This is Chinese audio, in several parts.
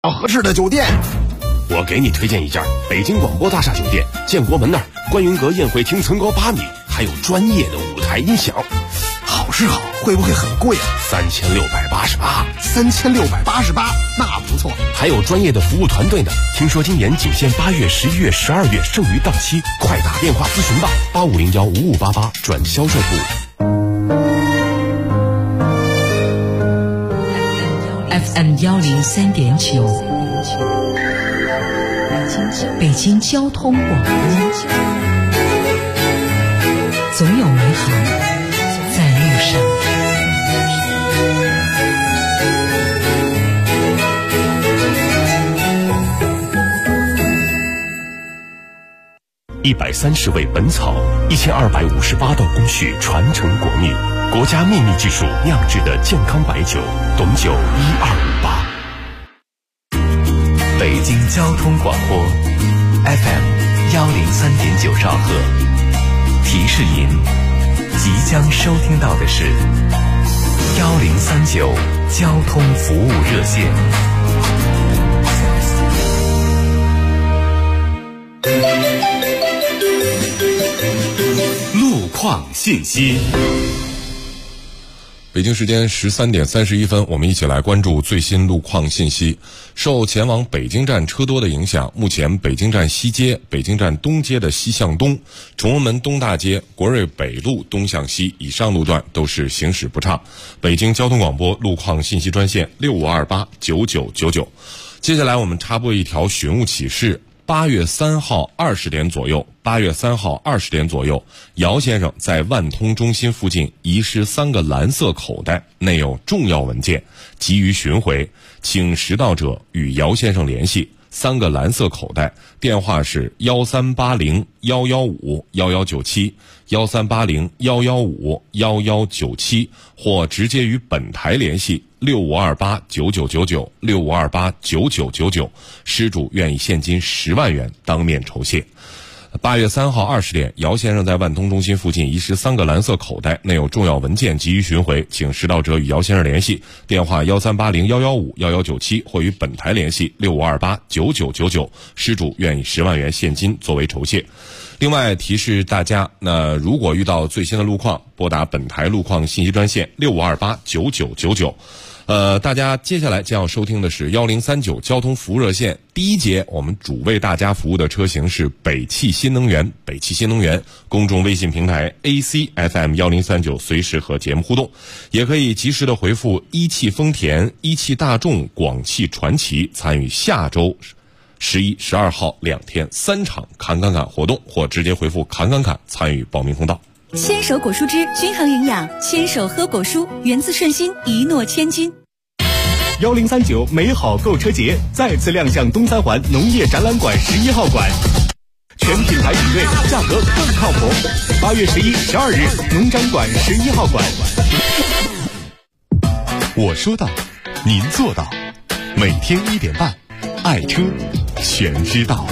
合适的酒店。 我给你推荐一家北京广播大厦酒店，建国门那儿观云阁宴会厅层高8米，还有专业的舞台音响。 好是好，会不会很贵啊 ？3688。 3688，那不错。 还有专业的服务团队呢。听说今年仅限8月、11月、12月，剩余档期，快打电话咨询吧，85015588转销售部。 FM 103.9，北京交通广播，总有美好在路上。 130味本草，1258道工序传承国秘，国家秘密技术酿制的健康白酒，董酒1258。 北京交通广播 FM 103.9兆赫，提示您即将收听到的是1039交通服务热线。 路况信息。 北京时间13点31分，我们一起来关注最新路况信息。受前往北京站车多的影响，目前北京站西街、北京站东街的西向东、崇文门东大街、国瑞北路东向西以上路段都是行驶不畅。北京交通广播路况信息专线65289999。接下来我们插播一条寻物启事。8月3号20点左右，姚先生在万通中心附近遗失3个蓝色口袋，内有重要文件，急于寻回，请拾到者与姚先生联系。3个蓝色口袋，电话是1380-115-1197，1380-115-1197，或直接与本台联系65289999，65289999，失主愿以现金10万元当面酬谢。8月3号20点，姚先生在万通中心附近遗失3个蓝色口袋，内有重要文件，急于寻回，请拾到者与姚先生联系，电话1380-115-1197，或与本台联系65289999，失主愿以10万元现金作为酬谢。另外提示大家，如果遇到最新的路况，拨打本台路况信息专线65289999。大家接下来将要收听的是1039交通服务热线。第一节我们主为大家服务的车型是北汽新能源。北汽新能源公众微信平台 ACFM 1039，随时和节目互动，也可以及时的回复一汽丰田、一汽大众、广汽传祺，参与下周11、12号2天3场侃活动，或直接回复侃参与报名通道。 牵手果蔬汁均衡营养，牵手喝果蔬，源自顺心，一诺千金。 1039美好购车节再次亮相东三环农业展览馆11号馆，全品牌比对，价格更靠谱。8月11、12日，农展馆11号馆。我说到，您做到，每天1点半，爱车全知道。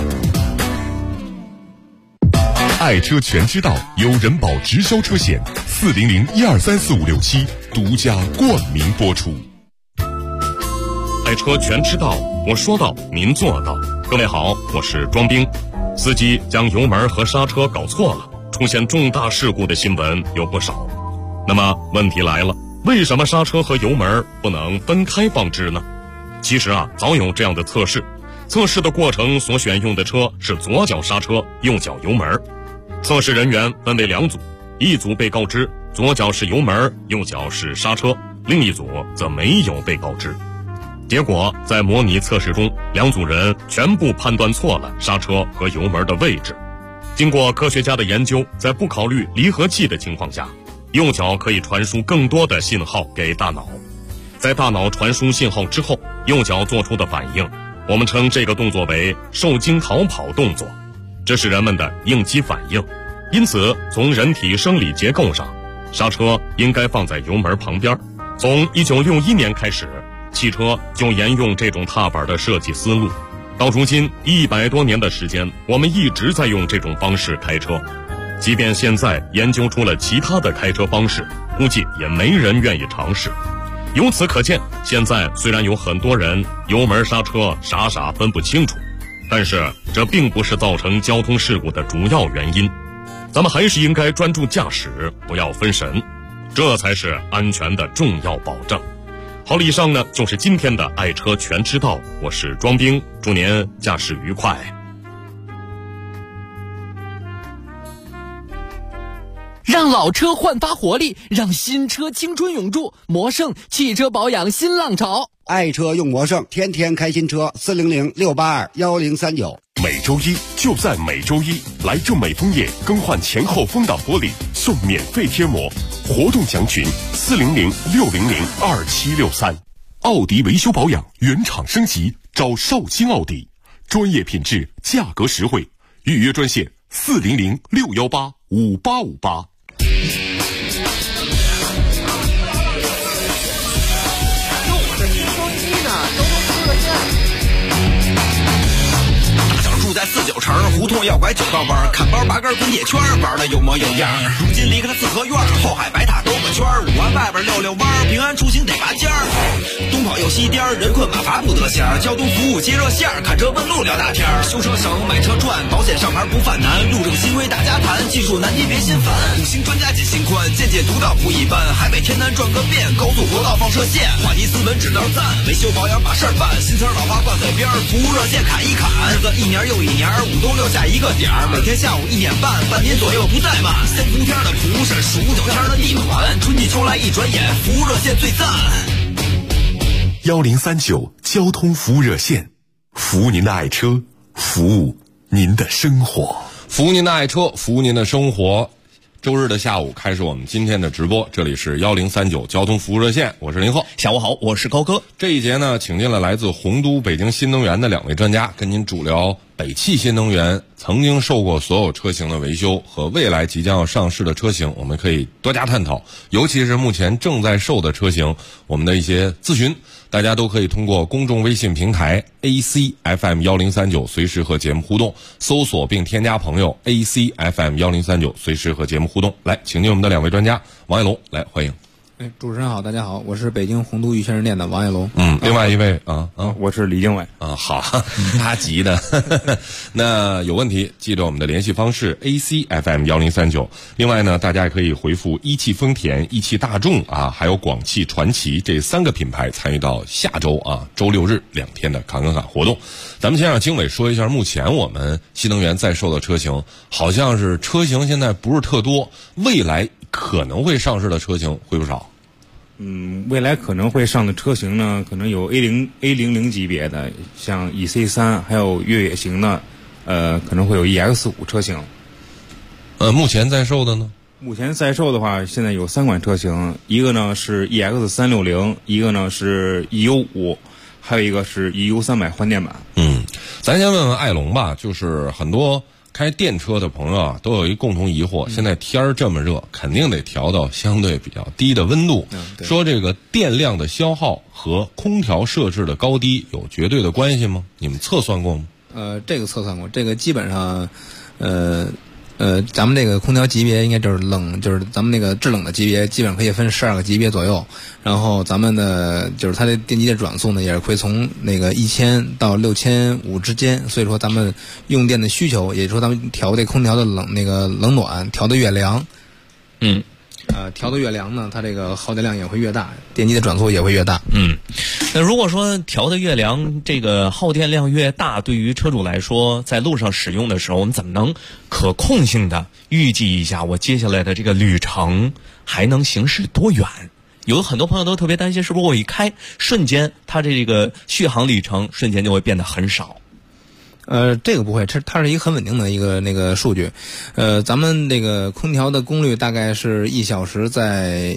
爱车全知道由人保直销车险40012345567独家冠名播出。 爱车全知道，我说到，您做到。各位好，我是庄兵。司机将油门和刹车搞错了，出现重大事故的新闻有不少。那么问题来了，为什么刹车和油门不能分开放置呢？其实早有这样的测试。测试的过程所选用的车是左脚刹车，右脚油门。测试人员分为2组，一组被告知左脚是油门，右脚是刹车，另一组则没有被告知。结果在模拟测试中，2组人全部判断错了刹车和油门的位置。经过科学家的研究，在不考虑离合器的情况下，右脚可以传输更多的信号给大脑。在大脑传输信号之后，右脚做出的反应，我们称这个动作为受惊逃跑动作，这是人们的应激反应。因此从人体生理结构上，刹车应该放在油门旁边。从1961年开始，汽车就沿用这种踏板的设计思路，到如今100多年的时间，我们一直在用这种方式开车。即便现在研究出了其他的开车方式，估计也没人愿意尝试。 由此可见，现在虽然有很多人油门刹车傻傻分不清楚，但是这并不是造成交通事故的主要原因。咱们还是应该专注驾驶，不要分神，这才是安全的重要保障。好了，以上呢就是今天的爱车全知道，我是庄兵，祝您驾驶愉快。 让老车焕发活力，让新车青春永驻。魔胜汽车保养新浪潮， 爱车用魔胜，天天开新车。400-682-1039。 每周一就在每周一，来正美枫叶更换前后风挡玻璃，送免费贴膜。活动详询400-600-2763。奥迪维修保养原厂升级，找绍兴奥迪，专业品质，价格实惠。预约专线400-618-5858。 住在49城，胡同要拐9道弯，看包拔根滚铁圈，玩的有模有样。如今离开了四合院，后海白塔兜个圈，5环外边溜溜弯，平安出行得拔尖儿。东跑又西颠，人困马乏不得闲。交通服务接热线，看车问路聊大天。修车省，买车赚，保险上牌不犯难。路政新规大家谈，技术难题别心烦。5星专家解心宽，见解独到不一般。海北天南转个遍，高速国道放射线，话题斯文指导赞，维修保养把事儿办。新词老话挂嘴边，服务热线砍一砍。日子一年又一年，5冬6夏一个点儿，每天下午1点半，半年左右不怠慢。先伏天的蒲是数9天的地暖，春季秋来一转眼，服务热线最赞。 1039交通服务热线，服务您的爱车，服务您的生活， 服务您的爱车，服务您的生活。周日的下午开始我们今天的直播，这里是1039交通服务热线，我是林鹤。 下午好，我是高哥。 这一节呢，请进了来自洪都北京新能源的2位专家，跟您主聊北汽新能源曾经受过所有车型的维修和未来即将要上市的车型，我们可以多加探讨，尤其是目前正在售的车型，我们的一些咨询，大家都可以通过公众微信平台 ACFM1039 随时和节目互动，搜索并添加朋友 ACFM1039 随时和节目互动。来，请进我们的2位专家，王爱龙，来欢迎。 主持人好，大家好，我是北京洪都玉轩人店的王爱龙。 另外一位我是李经纬。 好，他急的。那有问题记着我们的联系方式 ACFM1039。另外呢，大家也可以回复一汽丰田、一汽大众还有广汽传祺这3个品牌参与到下周周6日2天的侃侃侃活动。咱们先让经纬说一下，目前我们新能源在售的车型，好像是车型现在不是特多，未来可能会上市的车型会不少。 未来可能会上的车型呢，可能有 A00级别的，像 EC3，还有越野型的，可能会有 EX5 车型。 目前在售的呢？ 目前在售的话，现在有3款车型，一个呢是 EX360，一个呢是 EU5，还有一个是 EU300换电版。 咱先问问爱龙吧，就是很多开电车的朋友都有一共同疑惑，现在天儿这么热，肯定得调到相对比较低的温度。说这个电量的消耗和空调设置的高低有绝对的关系吗？你们测算过吗？ 这个测算过，这个基本上，咱们这个空调级别应该就是冷，就是咱们那个制冷的级别，基本可以分12个级别左右。然后咱们的就是它的电机的转速呢，也是会从那个1000到6500之间。所以说咱们用电的需求，也就是说咱们调这空调的冷暖调的越凉，调的越凉呢，它这个耗电量也会越大，电机的转速也会越大。 那如果说调的越凉，这个耗电量越大，对于车主来说，在路上使用的时候，我们怎么能可控性的预计一下我接下来的这个旅程还能行驶多远？有很多朋友都特别担心，是不是我一开瞬间，它这个续航里程瞬间就会变得很少？ 这个不会，它是一个很稳定的一个那个数据。咱们那个空调的功率大概是1小时在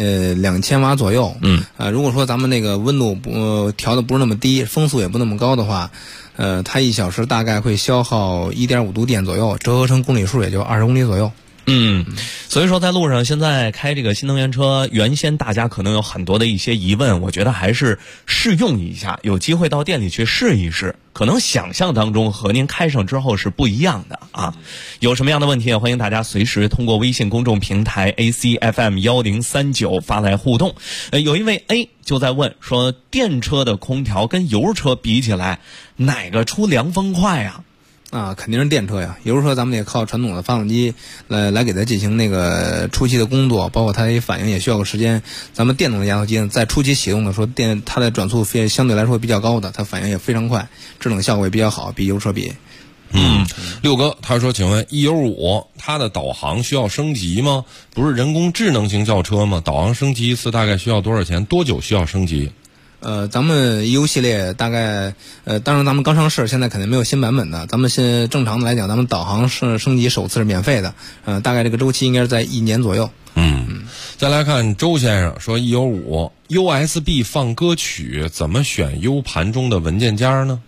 2000瓦左右。如果说咱们那个温度调的不是那么低，风速也不那么高的话，它1小时大概会消耗1.5度电左右，折合成公里数也就20公里左右。 所以说在路上现在开这个新能源车，原先大家可能有很多的一些疑问，我觉得还是试用一下，有机会到店里去试一试，可能想象当中和您开上之后是不一样的啊。有什么样的问题，欢迎大家随时通过微信公众平台 ACFM1039 发来互动。有一位 A 就在问说，电车的空调跟油车比起来，哪个出凉风快啊？ 肯定是电车呀。油车咱们得靠传统的发动机来给它进行那个初期的工作，包括它的反应也需要个时间。咱们电动的压缩机呢，在初期启动的时候，它的转速相对来说比较高的，它反应也非常快，制冷效果也比较好，比油车比。 六哥他说，请问 E95 它的导航需要升级吗？不是人工智能型轿车吗？导航升级一次大概需要多少钱？多久需要升级？ 咱们 EU 系列大概当然咱们刚上市，现在肯定没有新版本的。咱们现正常的来讲，咱们导航升级首次是免费的，大概这个周期应该是在1年左右。 再来看周先生说 E95 USB 放歌曲怎么选 U 盘中的文件夹呢？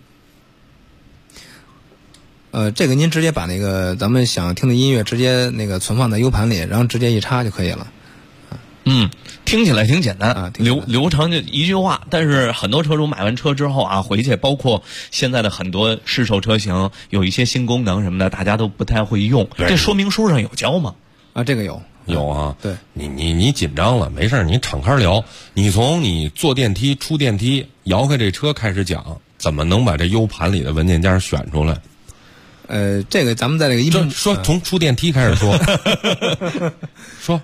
这个您直接把那个咱们想听的音乐直接那个存放在 U 盘里，然后直接一插就可以了。 听起来挺简单啊，流程就一句话。但是很多车主买完车之后啊，回去包括现在的很多市售车型，有一些新功能什么的，大家都不太会用。这说明书上有教吗？ 这个有啊。 对， 你紧张了，没事，你敞开聊。你从你坐电梯、出电梯、摇开这车开始讲，怎么能把这 U 盘里的文件夹选出来？ 这个咱们在这个音频说从出电梯开始说，说，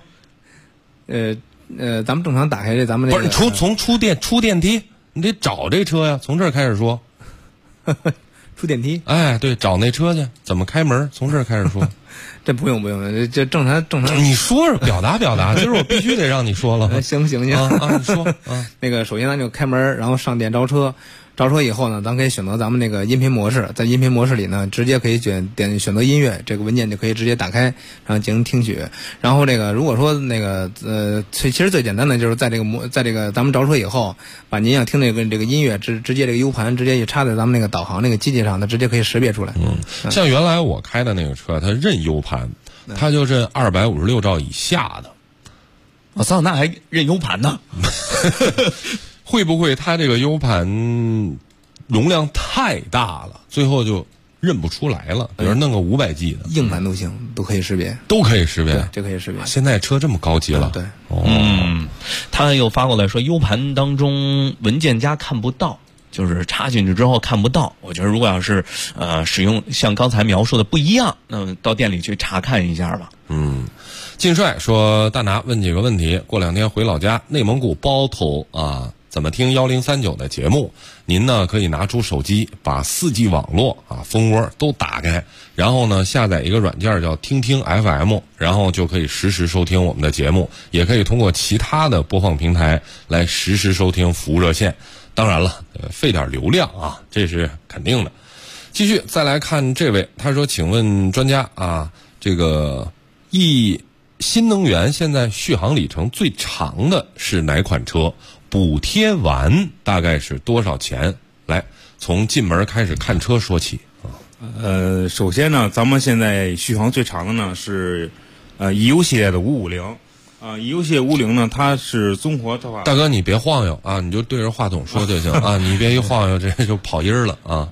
咱们正常打开这咱们这个不是从出电梯，你得找这车呀，从这儿开始说。 出电梯？ 对，找那车去，怎么开门？从这儿开始说。 这不用，这正常。 你说说，表达，今儿我必须得让你说了。 行， 你说那个首先咱就开门，然后上电招车。招车以后呢，咱可以选择咱们那个音频模式，在音频模式里呢，直接可以选择音乐，这个文件就可以直接打开，然后进行听取。然后这个如果说那个其实最简单的就是在这个咱们着车以后，把您想听这个音乐直接这个 U 盘直接一插在咱们那个导航那个机器上，它直接可以识别出来。 像原来我开的那个车，它认 U 盘，它就认256兆以下的。 我操，那还认 U 盘呢？ 会不会它这个 U 盘容量太大了，最后就认不出来了？比如弄个500G 的， 硬盘都行，都可以识别， 都可以识别， 这可以识别。 现在车这么高级了， 对。 他又发过来说 U 盘当中文件夹看不到，就是插进去之后看不到。我觉得如果要是使用像刚才描述的不一样，那到店里去查看一下吧。 晋帅说，大拿问几个问题，过2天回老家内蒙古包头啊，怎么听1039的节目？您呢可以拿出手机，把4G 网络蜂窝都打开，然后呢下载一个软件叫听听 FM， 然后就可以实时收听我们的节目，也可以通过其他的播放平台来实时收听服务热线。当然了，费点流量啊，这是肯定的。继续再来看这位，他说，请问专家啊，这个新能源现在续航里程最长的是哪款车？补贴完大概是多少钱？来，从进门开始看车说起。 首先呢，咱们现在续航最长的呢是EU 系列的550。EU 系列550呢，它是综合的话。 大哥，你别晃悠啊，你就对着话筒说就行啊，你别一晃悠，这就跑音了啊。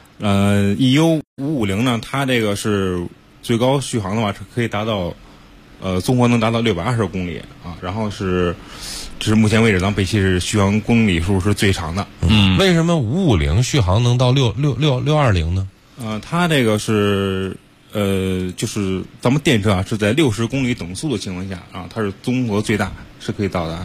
EU 550呢，它这个是最高续航的话，可以达到综合能达到620公里啊，然后这是目前为止咱们北汽是续航公里数是最长的。 为什么550续航能到620呢？ 它这个是就是咱们电车是在60公里等速的情况下它是综合最大是可以到达的。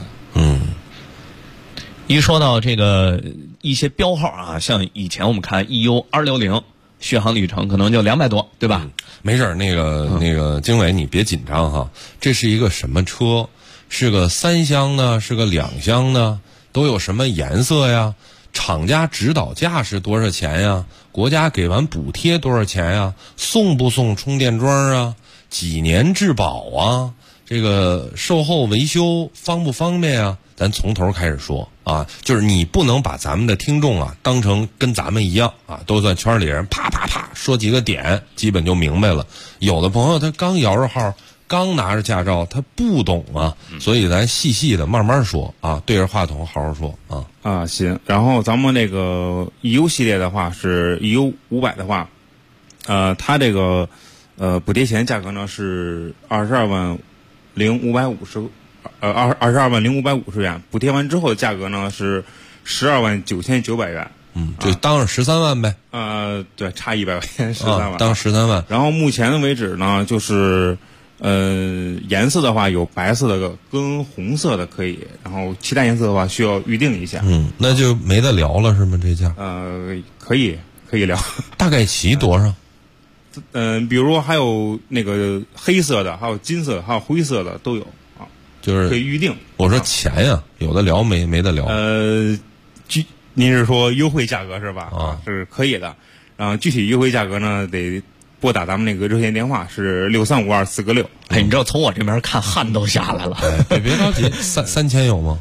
一说到这个一些标号像以前我们看 EU260续航里程可能就200多，对吧？ 没事，那个经纬你别紧张哈，这是一个什么车？是个3厢的，是个2厢的，都有什么颜色呀？厂家指导价是多少钱呀？国家给完补贴多少钱呀？送不送充电桩啊？几年质保啊？这个售后维修方不方便啊？咱从头开始说啊，就是你不能把咱们的听众当成跟咱们一样都算圈里人，啪啪啪说几个点，基本就明白了。有的朋友他刚摇着号， 刚拿着驾照，他不懂啊，所以咱细细的慢慢说啊，对着话筒好好说啊。 啊，行。然后咱们这个 EU 系列的话是 EU 500的话，它这个补贴前价格呢是220550，22万0550元，补贴完之后的价格呢是129900元。 就当是13万呗。 对，差100块钱13万。 当13万。 然后目前的为止呢，就是颜色的话有白色的跟红色的可以，然后其他颜色的话需要预定一下。 那就没得聊了是吗？这价？ 可以聊。 大概齐多少？ 比如说还有那个黑色的，还有金色的，还有灰色的都有啊， 就是可以预定。 我说钱呀，有的聊没得聊。 您是说优惠价格是吧？是可以的。然后具体优惠价格呢，得拨打咱们那个热线电话是6352-446。 哎，你知道从我这边看汗都下来了。 别着急，3000有吗？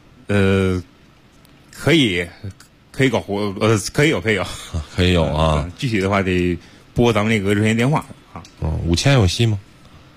可以搞活，可以有啊。 具体的话得拨咱们那个热线电话啊。 5000有戏吗？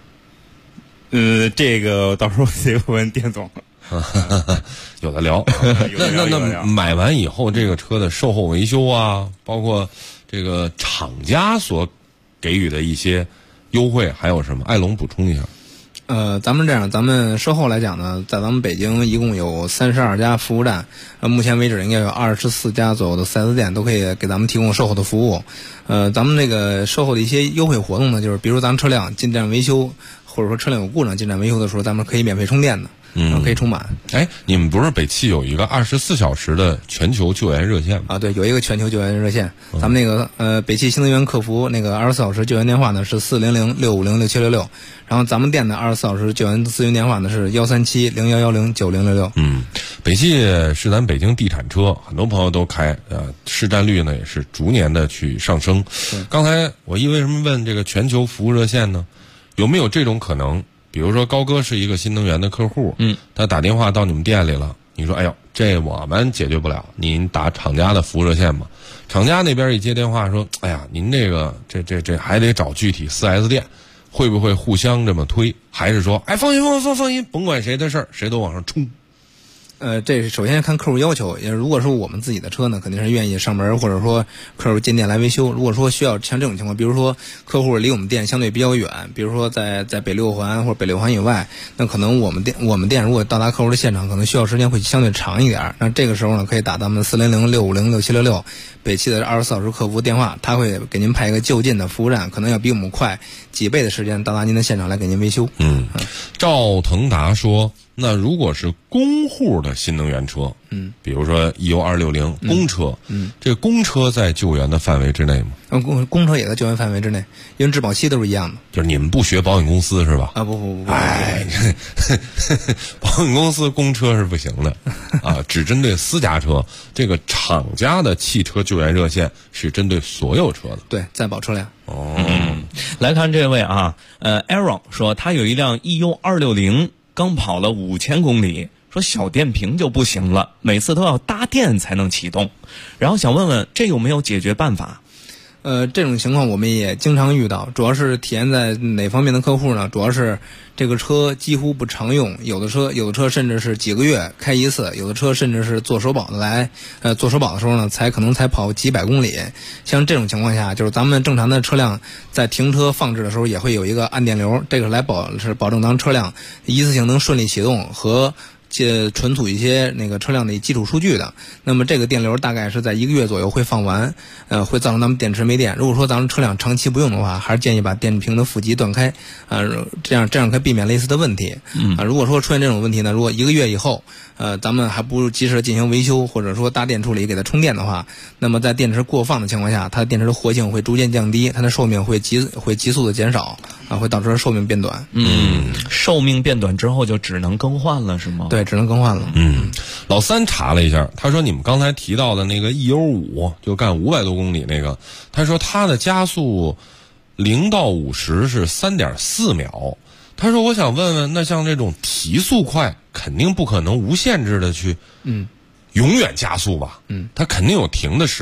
这个到时候得问店总。 有的聊。那买完以后，这个车的售后维修啊，包括这个厂家所给予的一些优惠，还有什么？艾龙补充一下。 咱们这样，咱们售后来讲呢，在咱们北京一共有32家服务站，目前为止应该有24家左右的 4S 店都可以给咱们提供售后的服务。咱们这个售后的一些优惠活动呢，就是比如咱们车辆进站维修，或者说车辆有故障进站维修的时候，咱们可以免费充电的。可以充满。 哎，你们不是北汽有一个24小时的全球救援热线吗？ 啊，对，有一个全球救援热线。咱们那个北汽新能源客服那个24小时救援电话呢是400-650-6766，然后咱们店的24小时救援咨询电话呢是137-0110-9066。 北汽是咱北京地产车，很多朋友都开，市占率呢也是逐年的去上升。刚才我为什么问这个全球服务热线呢？有没有这种可能？比如说高哥是一个新能源的客户，他打电话到你们店里了，你说哎呦，这我们解决不了，您打厂家的服务热线吧。厂家那边一接电话说，哎呀，您这个这还得找具体 4S 店，会不会互相这么推？还是说，哎，放心，甭管谁的事儿，谁都往上冲。 这首先看客户要求，也如果说我们自己的车呢，肯定是愿意上门，或者说客户进店来维修。如果说需要像这种情况，比如说客户离我们店相对比较远，比如说在北六环或者北六环以外，那可能我们店如果到达客户的现场，可能需要时间会相对长一点。那这个时候呢，可以打咱们400-650-6766北汽的24小时客服电话，他会给您派一个就近的服务站，可能要比我们快几倍的时间到达您的现场来给您维修。 赵腾达说，那如果是公户的新能源车，比如说 EU260 公车，这公车在救援的范围之内吗？ 公车也在救援范围之内，因为质保期都是一样的。 就是你们不学保险公司是吧？ 不， 哎，保险公司公车是不行的啊，只针对私家车。这个厂家的汽车救援热线是针对所有车的， 对，在保车辆。 来看这位啊，Aaron 说他有一辆 EU260。刚跑了5000公里，说小电瓶就不行了，每次都要搭电才能启动，然后想问问这有没有解决办法？ 这种情况我们也经常遇到，主要是体现在哪方面的客户呢？主要是这个车几乎不常用，有的车甚至是几个月开一次，有的车甚至是做首保的做首保的时候呢，可能才跑几百公里。像这种情况下，就是咱们正常的车辆在停车放置的时候也会有一个按电流，这个来保证咱们车辆一次性能顺利启动和存储一些那个车辆的基础数据的。那么这个电流大概是在1个月左右会放完，会造成咱们电池没电。如果说咱们车辆长期不用的话，还是建议把电瓶的负极断开，这样可以避免类似的问题。如果说出现这种问题呢，如果1个月以后，咱们还不及时的进行维修，或者说搭电处理给它充电的话，那么在电池过放的情况下，它的电池的活性会逐渐降低，它的寿命会急速的减少，会导致寿命变短。 寿命变短之后就只能更换了是吗？ 对，只能更换了。 老三查了一下，他说你们刚才提到的那个 EU5 就干500多公里那个，他说它的加速0到50是3.4秒。他说我想问问，那像这种提速快肯定不可能无限制的去永远加速吧？它肯定有停的时候。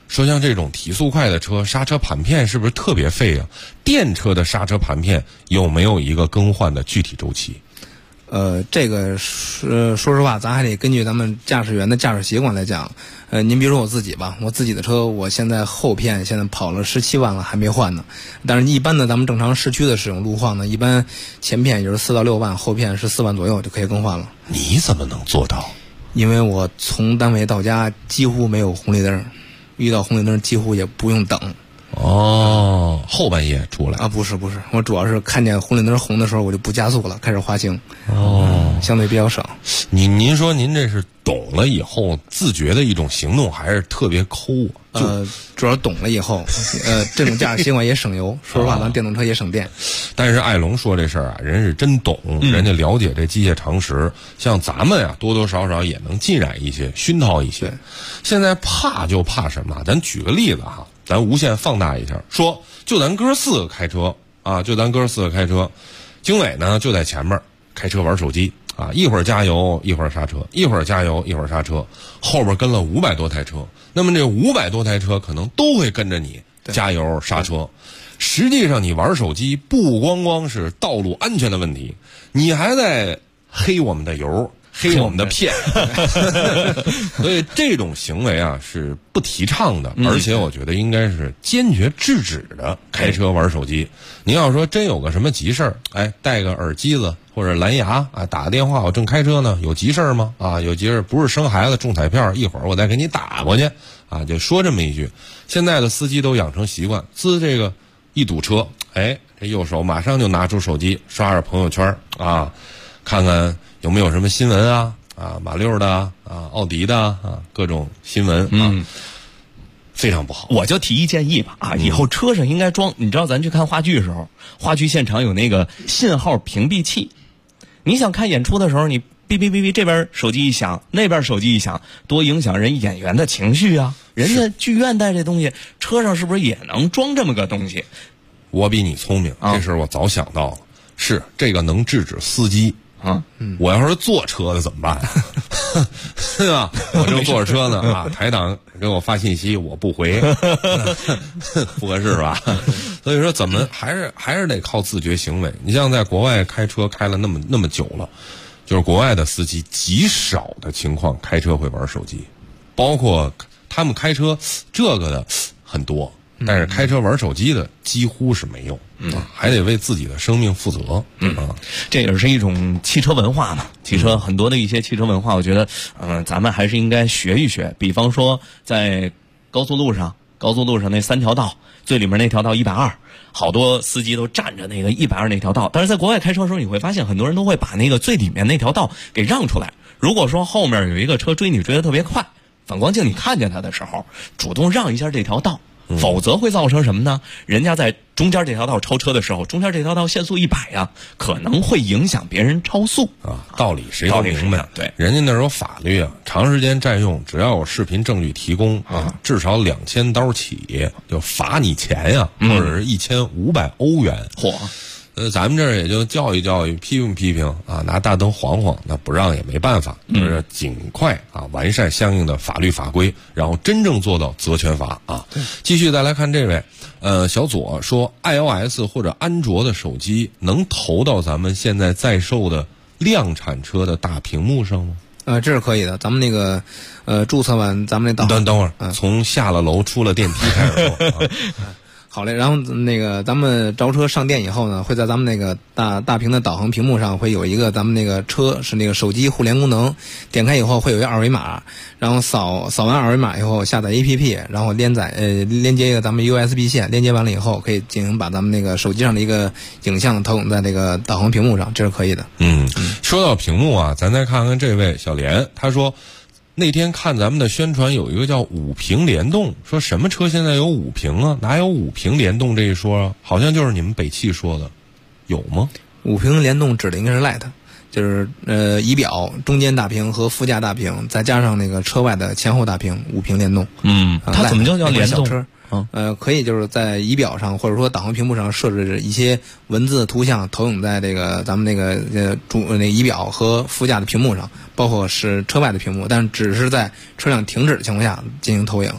说像这种提速快的车，刹车盘片是不是特别费啊？电车的刹车盘片有没有一个更换的具体周期？ 这个说实话，咱还得根据咱们驾驶员的驾驶习惯来讲。您比如说我自己吧，我自己的车，我现在后片现在跑了17万了，还没换呢。但是一般的咱们正常市区的使用路况呢，一般前片也就是4到6万，后片是4万左右就可以更换了。 你怎么能做到？ 因为我从单位到家几乎没有红绿灯，遇到红绿灯几乎也不用等。 哦，后半夜出来啊？不是，我主要是看见红绿灯红的时候，我就不加速了，开始滑行。 哦， 相对比较省。 您说您这是懂了以后自觉的一种行动，还是特别抠啊？ 主要懂了以后，这种驾驶习惯也省油。说实话，咱电动车也省电。 但是艾龙说这事儿啊，人是真懂，人家了解这机械常识。像咱们呀，多多少少也能浸染一些，熏陶一些。现在怕就怕什么？咱举个例子哈。咱无限放大一下，说就咱哥4个开车啊，经纬呢就在前面开车玩手机啊，一会儿加油一会儿刹车，一会儿加油一会儿刹车，后边跟了500多台车，那么这500多台车可能都会跟着你加油刹车。实际上你玩手机不光光是道路安全的问题，你还在黑我们的油，黑我们的片。所以这种行为啊是不提倡的，而且我觉得应该是坚决制止的。开车玩手机，您要说真有个什么急事儿，哎，带个耳机子或者蓝牙啊，打个电话，我正开车呢，有急事儿吗？啊，有急事儿，不是生孩子中彩票，一会儿我再给你打过去啊，就说这么一句。现在的司机都养成习惯，自这个一堵车，哎，这右手马上就拿出手机刷着朋友圈啊，看看有没有什么新闻啊，马六的啊，奥迪的啊，各种新闻啊，非常不好。 我就提一建议吧啊，以后车上应该装，你知道咱去看话剧的时候，话剧现场有那个信号屏蔽器，你想看演出的时候，你哔哔哔哔这边手机一响，那边手机一响，多影响人演员的情绪啊！人家剧院带这东西，车上是不是也能装这么个东西？ 我比你聪明，这事儿我早想到了，是这个能制止司机。我要是坐车的怎么办？对吧？我正坐着车呢啊，台长给我发信息，我不回，不合适吧？所以说，怎么还是得靠自觉行为。你像在国外开车开了那么久了，就是国外的司机极少的情况开车会玩手机，包括他们开车这个的很多。但是开车玩手机的几乎是没有，还得为自己的生命负责。 这也是一种汽车文化嘛。汽车很多的一些汽车文化，我觉得，咱们还是应该学一学。比方说，在高速路上那3条道，最里面那条道120，好多司机都占着那个120那条道。但是在国外开车的时候，你会发现很多人都会把那个最里面那条道给让出来。如果说后面有一个车追你追得特别快，反光镜你看见他的时候，主动让一下这条道。否则会造成什么呢？人家在中间这条道超车的时候，中间这条道限速100呀，可能会影响别人超速啊。 道理谁都明白，对，人家那有法律啊，长时间占用，只要有视频证据提供啊，至少2000刀起，就罚你钱呀，或者是1500欧元。嚯！咱们这儿也就教育教育，批评批评啊，拿大灯晃晃，那不让也没办法，就是尽快啊完善相应的法律法规，然后真正做到责权罚啊。继续再来看这位，小左说 ，iOS 或者安卓的手机能投到咱们现在在售的量产车的大屏幕上吗？ 这是可以的。咱们那个注册完咱们那档， 等会儿，从下了楼出了电梯开始说。 好嘞，然后那个咱们着车上电以后呢，会在咱们那个大屏的导航屏幕上会有一个咱们那个车是那个手机互联功能，点开以后会有一个二维码，然后扫完二维码以后下载 APP， 然后连接一个咱们 USB 线，连接完了以后可以进行把咱们那个手机上的一个影像投影在这个导航屏幕上，这是可以的。 说到屏幕啊，咱再看看这位小莲，他说。那天看咱们的宣传有一个叫5屏联动，说什么车现在有5屏啊？哪有5屏联动这一说啊？好像就是你们北汽说的，有吗 ？5屏联动指的应该是 Light， 就是仪表中间大屏和副驾大屏，再加上那个车外的前后大屏，5屏联动。 它怎么就叫联动？ 小车可以就是在仪表上或者说导航屏幕上设置一些文字图像投影在这个咱们那个仪表和副驾的屏幕上，包括是车外的屏幕，但只是在车辆停止的情况下进行投影。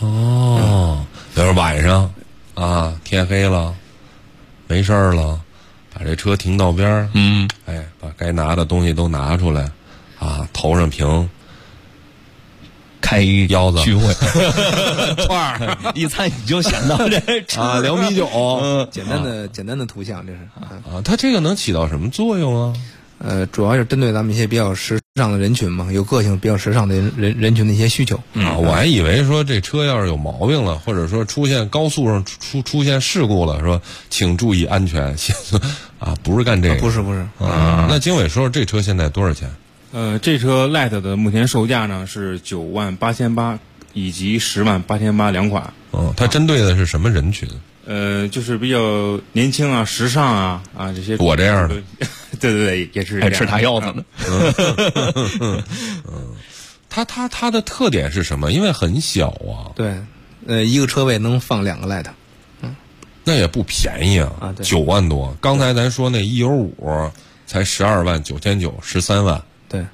哦，就是晚上啊，天黑了，没事儿了，把这车停道边儿，把该拿的东西都拿出来，啊，投上瓶， 开腰子聚会串儿， 一猜你就想到这啊，聊米酒， 简单的图像，这是啊，它这个能起到什么作用啊？ 主要是针对咱们一些比较时尚的人群嘛，有个性、比较时尚的人群的一些需求。 我还以为说这车要是有毛病了，或者说出现高速上出现事故了，说请注意安全。啊，不是干这个， 不是啊。那经纬说这车现在多少钱？ 这车 Light 的目前售价呢是98800以及108800两款。 它针对的是什么人群？ 就是比较年轻啊、时尚啊这些。 我这样的， 对，也是爱吃大腰子的。 它的特点是什么？因为很小啊。 对，一个车位能放2个 Light。 那也不便宜啊，9万多。刚才咱说那1.5才12.999，13万。 对。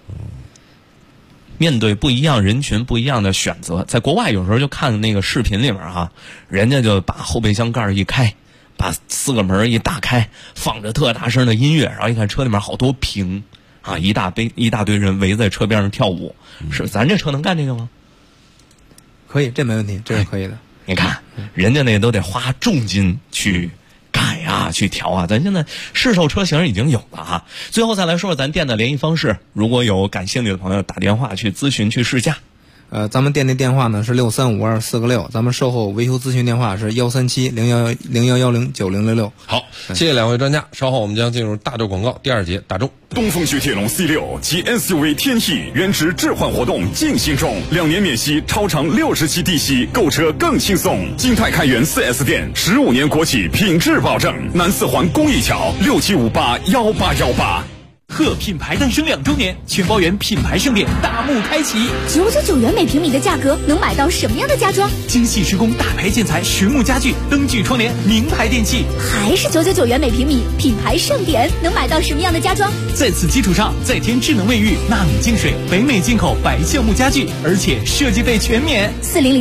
面对不一样人群不一样的选择，在国外有时候就看那个视频里面啊，人家就把后备箱盖一开，把4个门一打开，放着特大声的音乐，然后一看车里面好多屏啊，一大堆人围在车边上跳舞。是咱这车能干这个吗？ 可以，这没问题，这是可以的。 你看人家那都得花重金去改啊，去调啊，咱现在市售车型已经有了啊。最后再来说说咱店的联系方式，如果有感兴趣的朋友打电话去咨询去试驾。 咱们店内电话呢是6352446，咱们售后维修咨询电话是13701109066。 好，谢谢两位专家。稍后我们将进入大众广告第2节，大众。 东风雪铁龙 C6 及 SUV 天翼原值置换活动进行中，2年免息，超长60期低息，购车更轻松。金泰开元 4S 店，15年国企品质保证。南四环公益桥67581818。 贺品牌诞生2周年，全包圆品牌盛典大幕开启。 999元每平米的价格，能买到什么样的家装？ 精细施工、大牌建材、实木家具、灯具窗帘、名牌电器。 还是999元每平米，品牌盛典能买到什么样的家装？ 在此基础上，再添智能卫浴、纳米净水、北美进口白橡木家具，而且设计费全免。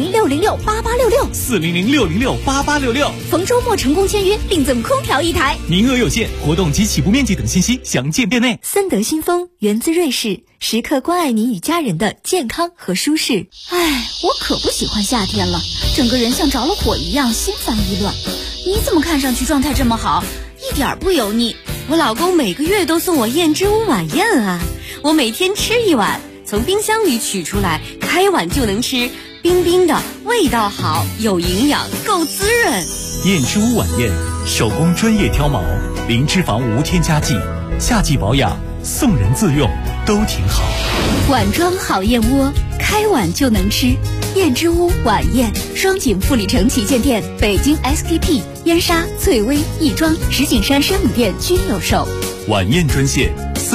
400-606-8866，400-606-8866。逢周末成功签约，另赠空调1台， 名额有限，活动及起步面积等信息详见店内。 森德新风源自瑞士，时刻关爱你与家人的健康和舒适。 哎，我可不喜欢夏天了，整个人像着了火一样，心烦意乱。你怎么看上去状态这么好，一点不油腻？ 我老公每个月都送我燕之屋晚宴啊，我每天吃1碗，从冰箱里取出来，开碗就能吃，冰冰的，味道好，有营养，够滋润。 燕之屋晚宴，手工专业挑毛，零脂肪无添加剂，夏季保养，送人自用都挺好。 碗装好燕窝，开碗就能吃。燕之屋晚宴，双井富里城旗舰店、北京 SKP、燕莎、翠微、亦庄、石景山生米店均有售。 晚宴专线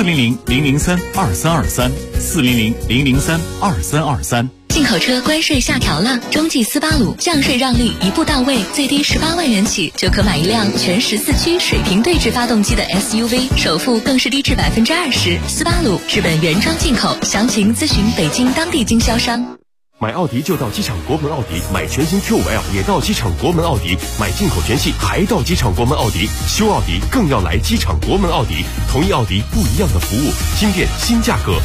400-003-2323，400-003-2323。 进口车关税下调了，中继斯巴鲁降税让利一步到位，最低18万元起就可买一辆全14驱水平对置发动机的 SUV， 首付更是低至20%。斯巴鲁日本原装进口，详情咨询北京当地经销商。 买奥迪就到机场国门奥迪，买全新 Q5L 也到机场国门奥迪，买进口全系还到机场国门奥迪，修奥迪更要来机场国门奥迪，同一奥迪不一样的服务，新店新价格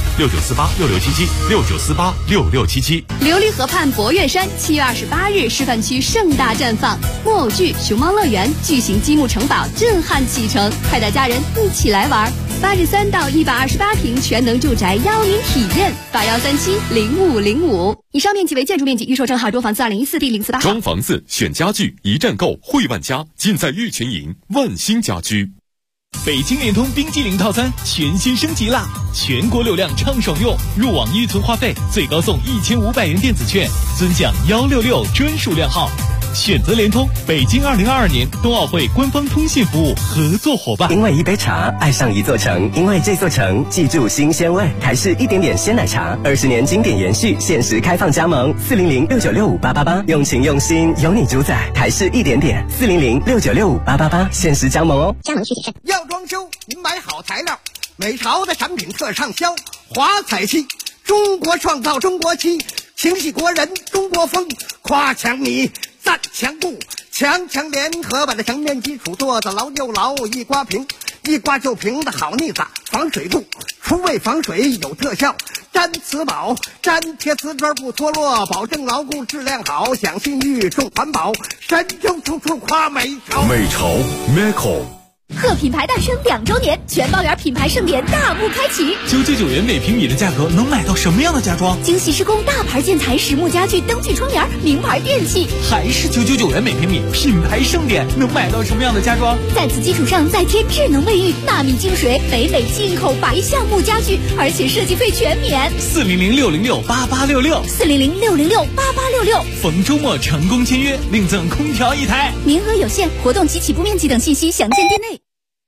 ，69486677，69486677。 琉璃河畔博悦山7月28日示范区盛大绽放，木偶剧、熊猫乐园、巨型积木城堡震撼启程，快带家人一起来玩。83到128平全能住宅邀您体验，81370505。以上面积为建筑面积，预售证号中房子2014第048号。 装房子选家具，一站购汇万家，尽在玉泉营万兴家居。 北京联通冰激凌套餐全新升级啦！全国流量畅爽用，入网预存话费最高送1500元电子券，尊享166专属靓号。选择联通，北京2022年冬奥会官方通信服务合作伙伴。 因为一杯茶爱上一座城，因为这座城记住新鲜味。台式一点点鲜奶茶，20年经典延续，限时开放加盟，400-6965-888，用情用心，有你主宰。台式一点点，400-6965-888，限时加盟哦。 加盟需谨慎。 要装修，您买好材料，美潮的产品特畅销，华彩漆，中国创造中国漆。 清系国人中国风，夸强你赞强固，强强联合把这墙面基础做得牢又牢，一刮平，一刮就平的好腻子，防水度，除味防水有特效，粘瓷宝，粘贴瓷砖不脱落，保证牢固质量好，享信誉重环保，神州处处夸美潮。 美潮 Meko。 贺品牌诞生2周年，全包圆品牌盛典大幕开启。 999元每平米的价格能买到什么样的家装？ 精细施工大牌建材、实木家具、灯具窗帘、名牌电器。 还是999元每平米，品牌盛典能买到什么样的家装？ 在此基础上再添智能卫浴、纳米净水、北美进口白橡木家具，而且设计费全免。 400-606-8866，400-606-8866。逢周末成功签约，另赠空调1台， 名额有限，活动及起步面积等信息详见店内。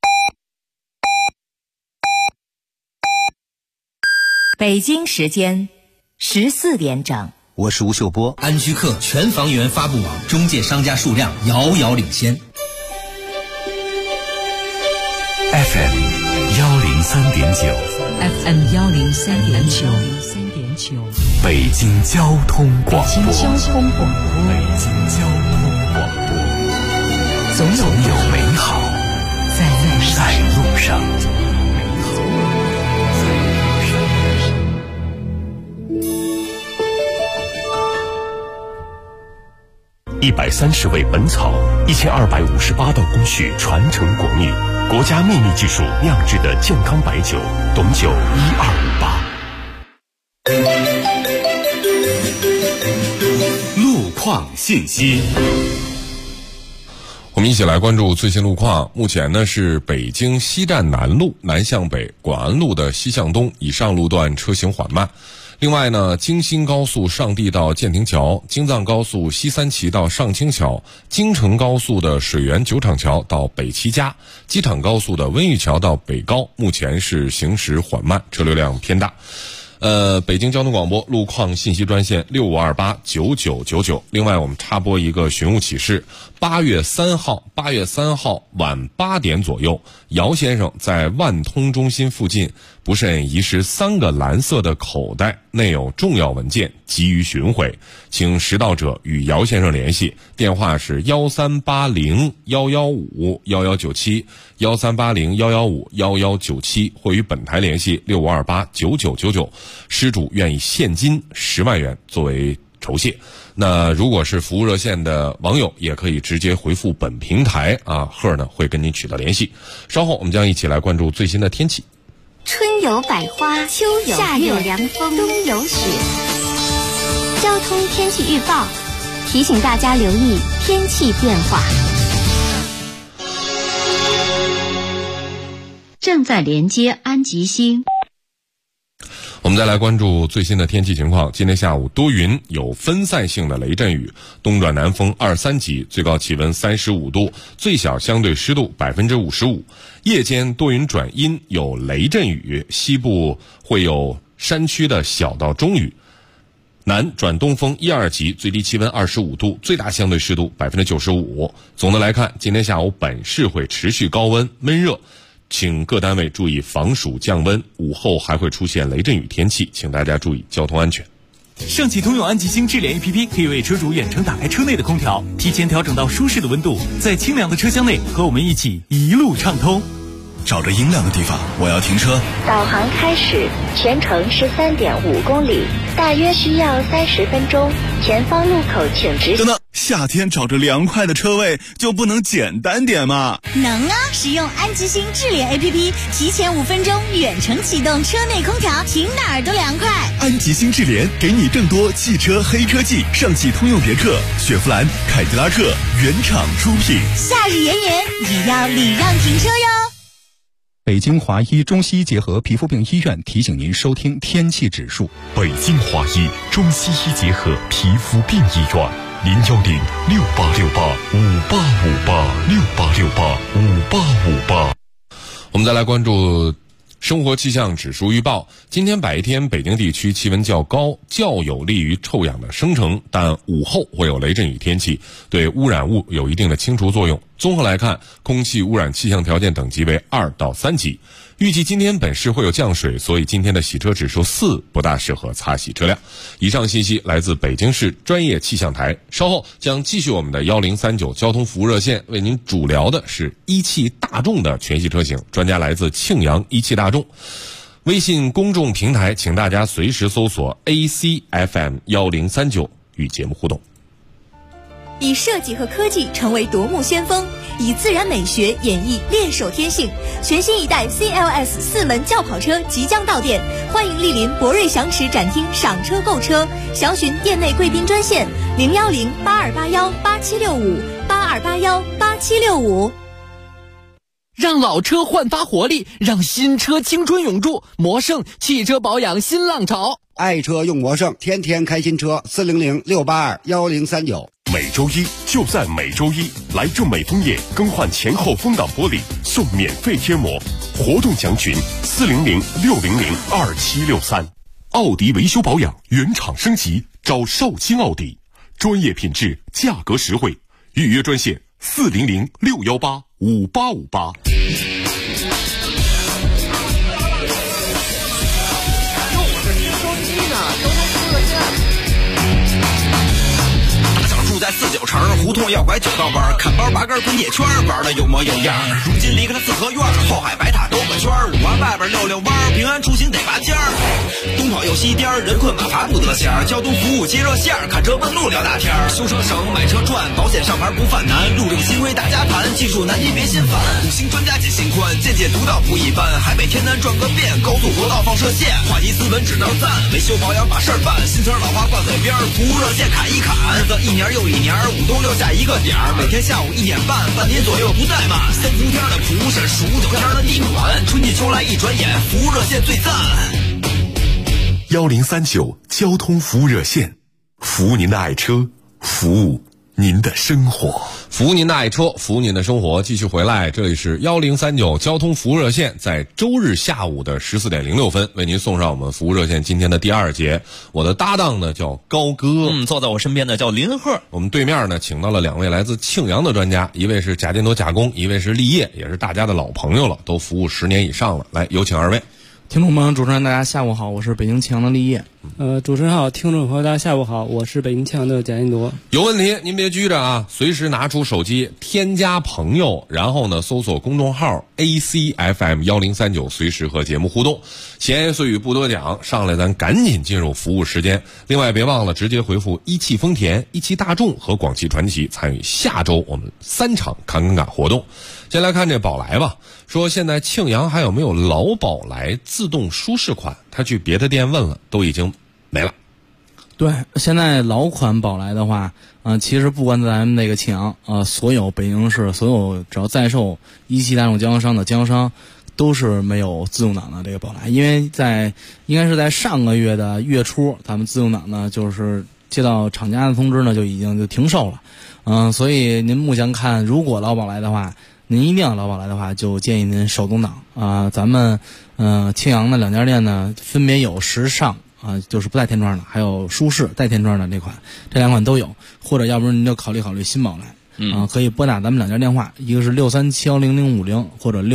北京时间14点整， 我是吴秀波。 安居客全房源发布网中介商家数量遥遥领先。 FM 103.9 FM 103.9， 北京交通广播。 北京交通广播，总有美好在路上。 130味本草，1258道工序传承国秘，国家秘密技术酿制的健康白酒，董酒1258。 路况信息。 我们一起来关注最新路况。目前呢是北京西站南路南向北广安路的西向东以上路段车行缓慢。另外呢，京新高速上地到建亭桥，京藏高速西三旗到上清桥，京承高速的水源酒厂桥到北齐家，机场高速的温榆桥到北高，目前是行驶缓慢，车流量偏大。北京交通广播路况信息专线65289999。另外，我们插播一个寻物启事：8月3号晚8点左右，姚先生在万通中心附近不慎遗失3个蓝色的口袋，内有重要文件，急于寻回，请拾到者与姚先生联系，电话是13801197，1380115197，或与本台联系65289999。失主愿意现金10万元作为酬谢。那如果是服务热线的网友，也可以直接回复本平台贺呢会跟您取得联系。稍后我们将一起来关注最新的天气。 春有百花，秋有夏有凉风，冬有雪。交通天气预报提醒大家留意天气变化。 正在连接安吉星。 我们再来关注最新的天气情况。今天下午多云，有分散性的雷阵雨，东转南风2、3级，最高气温35度，最小相对湿度55%。夜间多云转阴，有雷阵雨，西部会有山区的小到中雨。南转东风1、2级，最低气温25度，最大相对湿度95%。总的来看，今天下午本市会持续高温闷热，请各单位注意防暑降温，午后还会出现雷阵雨天气，请大家注意交通安全。 上汽通用安吉星智联 APP 可以为车主远程打开车内的空调，提前调整到舒适的温度，在清凉的车厢内和我们一起一路畅通。 找着阴凉的地方，我要停车。 导航开始，全程13.5公里，大约需要30分钟。前方路口请直行。 等等，夏天找着凉快的车位就不能简单点吗？ 能啊！使用安吉星智联 APP， 提前5分钟远程启动车内空调，停哪儿都凉快。 安吉星智联给你更多汽车黑科技，上汽通用别克、雪佛兰、凯迪拉克原厂出品。 夏日炎炎，也要礼让停车哟。 北京华医中西医结合皮肤病医院提醒您收听天气指数。 北京华医中西医结合皮肤病医院，010-6868-5858，6868-5858。 我们再来关注生活气象指数预报。今天白天北京地区气温较高，较有利于臭氧的生成，但午后会有雷阵雨天气，对污染物有一定的清除作用。综合来看，空气污染气象条件等级为2到3级。 预计今天本市会有降水，所以今天的洗车指数4，不大适合擦洗车辆。以上信息来自北京市专业气象台。稍后将继续我们的1039交通服务热线，为您主聊的是一汽大众的全系车型，专家来自庆阳一汽大众。微信公众平台，请大家随时搜索 ACFM1039与节目互动。 以设计和科技成为夺目先锋，以自然美学演绎猎手天性。全新一代 CLS 4门轿跑车即将到店，欢迎莅临博瑞祥驰展厅赏车购车，详询店内贵宾专线010-8281-8765，8281-8765。 让老车焕发活力，让新车青春永驻。魔胜汽车保养新浪潮， 爱车用魔胜，天天开新车。400-682-1039。 每周一就在每周一，来正美枫叶更换前后风挡玻璃送免费贴膜，活动详询400-600-2763。奥迪维修保养原厂升级，找绍兴奥迪，专业品质，价格实惠，预约专线400-618-5858。 在49城胡同要拐9道弯，看包拔根滚铁圈，玩的有模有样。如今离开了四合院，后海白塔兜个圈，5环外边溜弯，平安出行得拔尖儿。东跑又西颠，人困马乏不得闲。交通服务接热线，看车问路聊大天。修车省，买车赚，保险上牌不犯难。路令新规大家谈，技术难题别心烦。5星专家解心宽，见解独到不一般。海北天南转个遍，高速国道放射线。话题斯文只道赞，维修保养把事儿办。新车老花挂嘴边，服务热线砍一砍。日子一年又一年，5东6下一个点儿，每天下午1点半，半年左右不怠慢。3伏天的蒲是数9天的地暖，春季秋来一转眼，服务热线最赞。 1039交通服务热线，服务您的爱车，服务您的生活， 服务您的爱车，服务您的生活。继续回来，这里是1039交通服务热线，在周日下午的14点06分，为您送上我们服务热线今天的第2节。我的搭档呢叫高哥， 坐在我身边的叫林鹤。 我们对面呢请到了2位来自庆阳的专家，一位是贾金铎贾工，一位是立业，也是大家的老朋友了，都服务10年以上了。来，有请2位。 听众朋友，主持人大家下午好，我是北京庆阳的立业。 主持人好，听众朋友大家下午好，我是北京庆阳的贾金铎。 有问题您别拘着啊，随时拿出手机添加朋友，然后呢搜索公众号 ACFM1039，随时和节目互动。闲言碎语不多讲，上来咱赶紧进入服务时间。另外别忘了直接回复一汽丰田、一汽大众和广汽传祺，参与下周我们3场看看活动。先来看这宝来吧，说现在庆阳还有没有老宝来自动舒适款？他去别的店问了，都已经没了。 对，现在老款宝来的话，其实不管咱们那个庆阳，所有北京市所有只要在售一汽大众经销商的经销商，都是没有自动挡的这个宝来，因为应该是在上个月的月初，咱们自动挡呢就是接到厂家的通知呢，就已经就停售了。所以您目前看，如果老宝来的话，您一定要老宝来的话，就建议您手动挡啊。咱们庆阳的2家店呢，分别有时尚就是不带天窗的，还有舒适带天窗的这款，这2款都有。或者要不然您就考虑新宝来可以拨打咱们2家电话，一个是637100050或者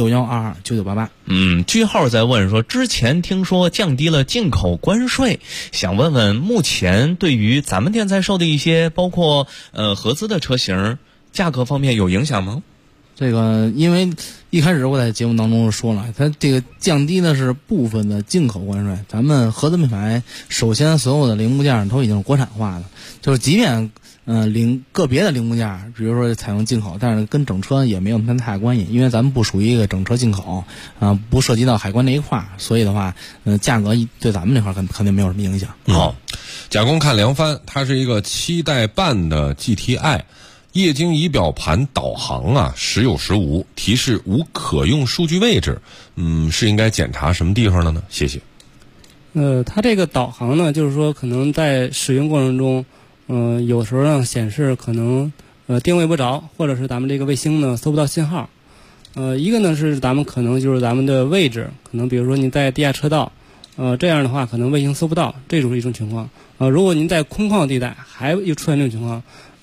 61229988。 句号在问说，之前听说降低了进口关税，想问问目前对于咱们店在售的一些包括合资的车型，价格方面有影响吗？ 这个因为一开始我在节目当中说了，它这个降低的是部分的进口关税。咱们合资品牌首先所有的零部件都已经是国产化的，就是即便个别的零部件比如说采用进口，但是跟整车也没有太大关系，因为咱们不属于一个整车进口不涉及到海关这一块，所以的话价格对咱们这块肯定没有什么影响。 好，贾工看凉帆，它是一个7代半的 GTI，液晶仪表盘导航时有时无，提示无可用数据位置。是应该检查什么地方的呢？谢谢。 它这个导航呢，就是说可能在使用过程中，有时候呢显示可能定位不着，或者是咱们这个卫星呢搜不到信号。一个呢是咱们可能就是咱们的位置，可能比如说您在地下车道，这样的话可能卫星搜不到，这种是一种情况。如果您在空旷地带还又出现这种情况，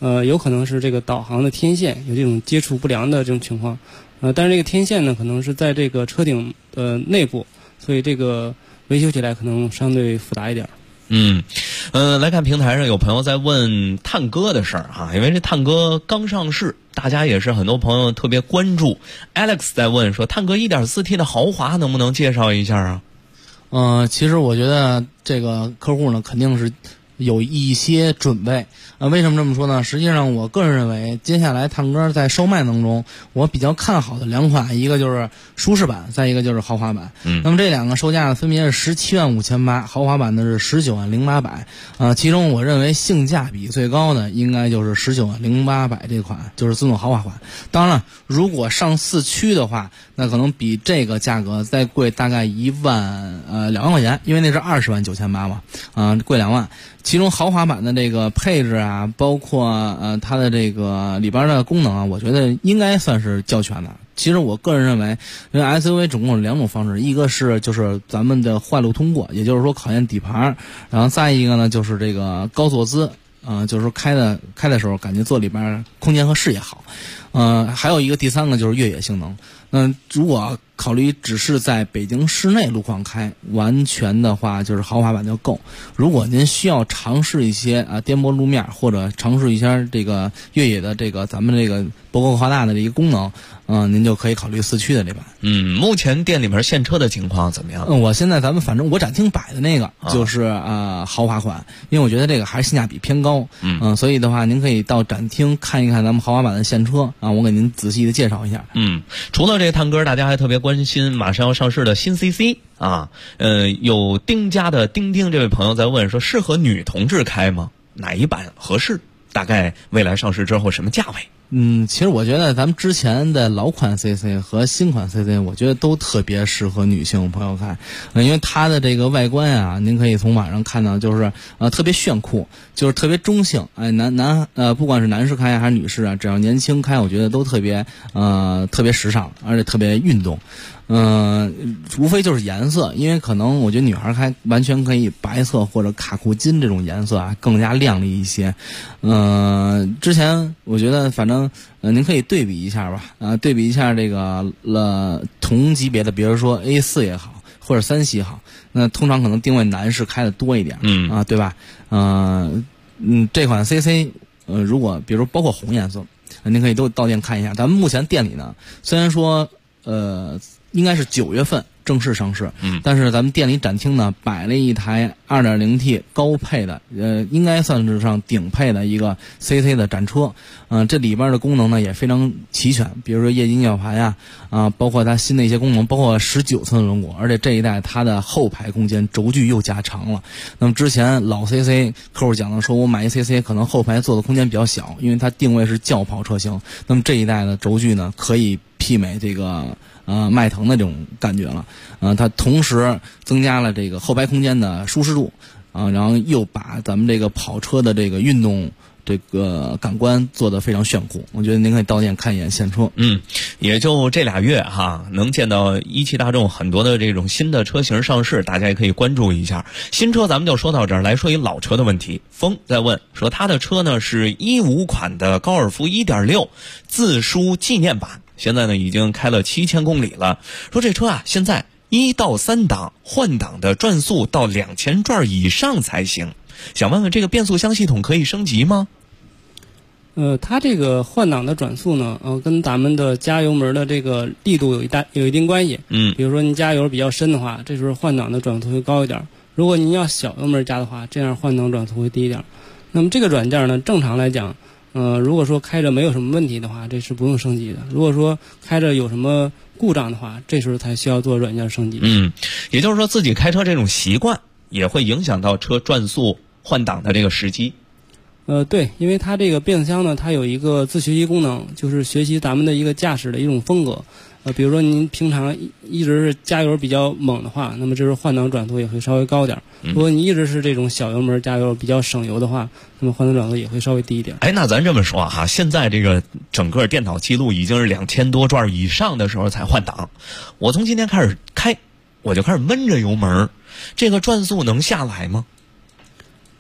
有可能是这个导航的天线有这种接触不良的这种情况，但是这个天线呢可能是在这个车顶内部，所以这个维修起来可能相对复杂一点。 来看平台上有朋友在问探歌的事儿哈，因为这探歌刚上市，大家也是很多朋友特别关注。Alex 在问说，探歌 1.4T 的豪华能不能介绍一下啊？ 其实我觉得这个客户呢肯定是有一些准备。为什么这么说呢？实际上我个人认为，接下来探歌在售卖当中，我比较看好的两款，一个就是舒适版，再一个就是豪华版。那么这两个售价分别是175800，豪华版的是190800。其中我认为性价比最高的应该就是190800这款，就是自动豪华款。当然了，如果上4驱的话，那可能比这个价格再贵大概2万块钱，因为那是20.98万嘛，贵2万。其中豪华版的这个配置啊，包括它的这个里边的功能啊，我觉得应该算是较全的。其实我个人认为，因为 SUV 总共有2种方式，一个是就是咱们的坏路通过，也就是说考验底盘，然后再一个呢就是这个高坐姿，就是说开的时候感觉坐里边空间和视野好，还有一个第三个就是越野性能。如果考虑只是在北京市内路况开，完全的话就是豪华版就够。如果您需要尝试一些颠簸路面，或者尝试一下这个越野的这个咱们这个不够夸大的一个功能，您就可以考虑4驱的这版。 目前店里面现车的情况怎么样？ 我现在反正我展厅摆的那个就是豪华款，因为我觉得这个还是性价比偏高。所以的话您可以到展厅看一看咱们豪华版的现车啊，我给您仔细的介绍一下。 除了这探歌，大家还特别关心马上要上市的新 CC 啊。有丁家的丁丁这位朋友在问说，适合女同志开吗？哪一版合适？大概未来上市之后什么价位？ 其实我觉得咱们之前的老款 CC 和新款 CC， 我觉得都特别适合女性朋友开，因为它的这个外观啊，您可以从网上看到，就是特别炫酷，就是特别中性。不管是男士开还是女士啊，只要年轻开，我觉得都特别时尚，而且特别运动。无非就是颜色，因为可能我觉得女孩开完全可以白色或者卡酷金这种颜色啊，更加亮丽一些。之前我觉得反正您可以对比一下吧，对比一下这个同级别的，比如说 A4 也好，或者3系也好，那通常可能定位男士开的多一点，对吧？这款 CC 如果比如包括红颜色，您可以都到店看一下。咱们目前店里呢，虽然说应该是9月份正式上市，但是咱们店里展厅呢摆了一台 2.0T 高配的，应该算是上顶配的一个 CC 的展车。这里边的功能呢也非常齐全，比如说液晶仪表盘呀，包括它新的一些功能，包括19寸的轮毂，而且这一代它的后排空间轴距又加长了。那么之前老 CC 客户讲的说，我买一 CC 可能后排坐的空间比较小，因为它定位是轿跑车型。那么这一代的轴距呢可以媲美这个迈腾的这种感觉了，它同时增加了这个后排空间的舒适度，然后又把咱们这个跑车的这个运动这个感官做得非常炫酷。我觉得您可以到店看一眼现车。 也就这俩月哈，能见到一汽大众很多的这种新的车型上市，大家也可以关注一下。新车咱们就说到这儿，来说一老车的问题。风在问说，他的车呢是15款的高尔夫 1.6 自书纪念版，现在呢已经开了7000公里了。说这车啊，现在1到3档换挡的转速到2000转以上才行。想问问这个变速箱系统可以升级吗？ 它这个换挡的转速呢，跟咱们的加油门的这个力度有一定关系。比如说您加油比较深的话，这时候换挡的转速会高一点；如果您要小油门加的话，这样换挡转速会低一点。那么这个软件呢，正常来讲，如果说开着没有什么问题的话，这是不用升级的。如果说开着有什么故障的话，这时候才需要做软件升级。 也就是说自己开车这种习惯也会影响到车转速换挡的这个时机。 对，因为它这个变速箱呢，它有一个自学习功能，就是学习咱们的一个驾驶的一种风格。比如说您平常一直是加油比较猛的话，那么这时候换挡转速也会稍微高点；如果你一直是这种小油门加油比较省油的话，那么换挡转速也会稍微低一点。 那咱这么说哈，现在这个整个电脑记录已经是2000多转以上的时候才换挡。我从今天开始开，我就开始闷着油门，这个转速能下来吗？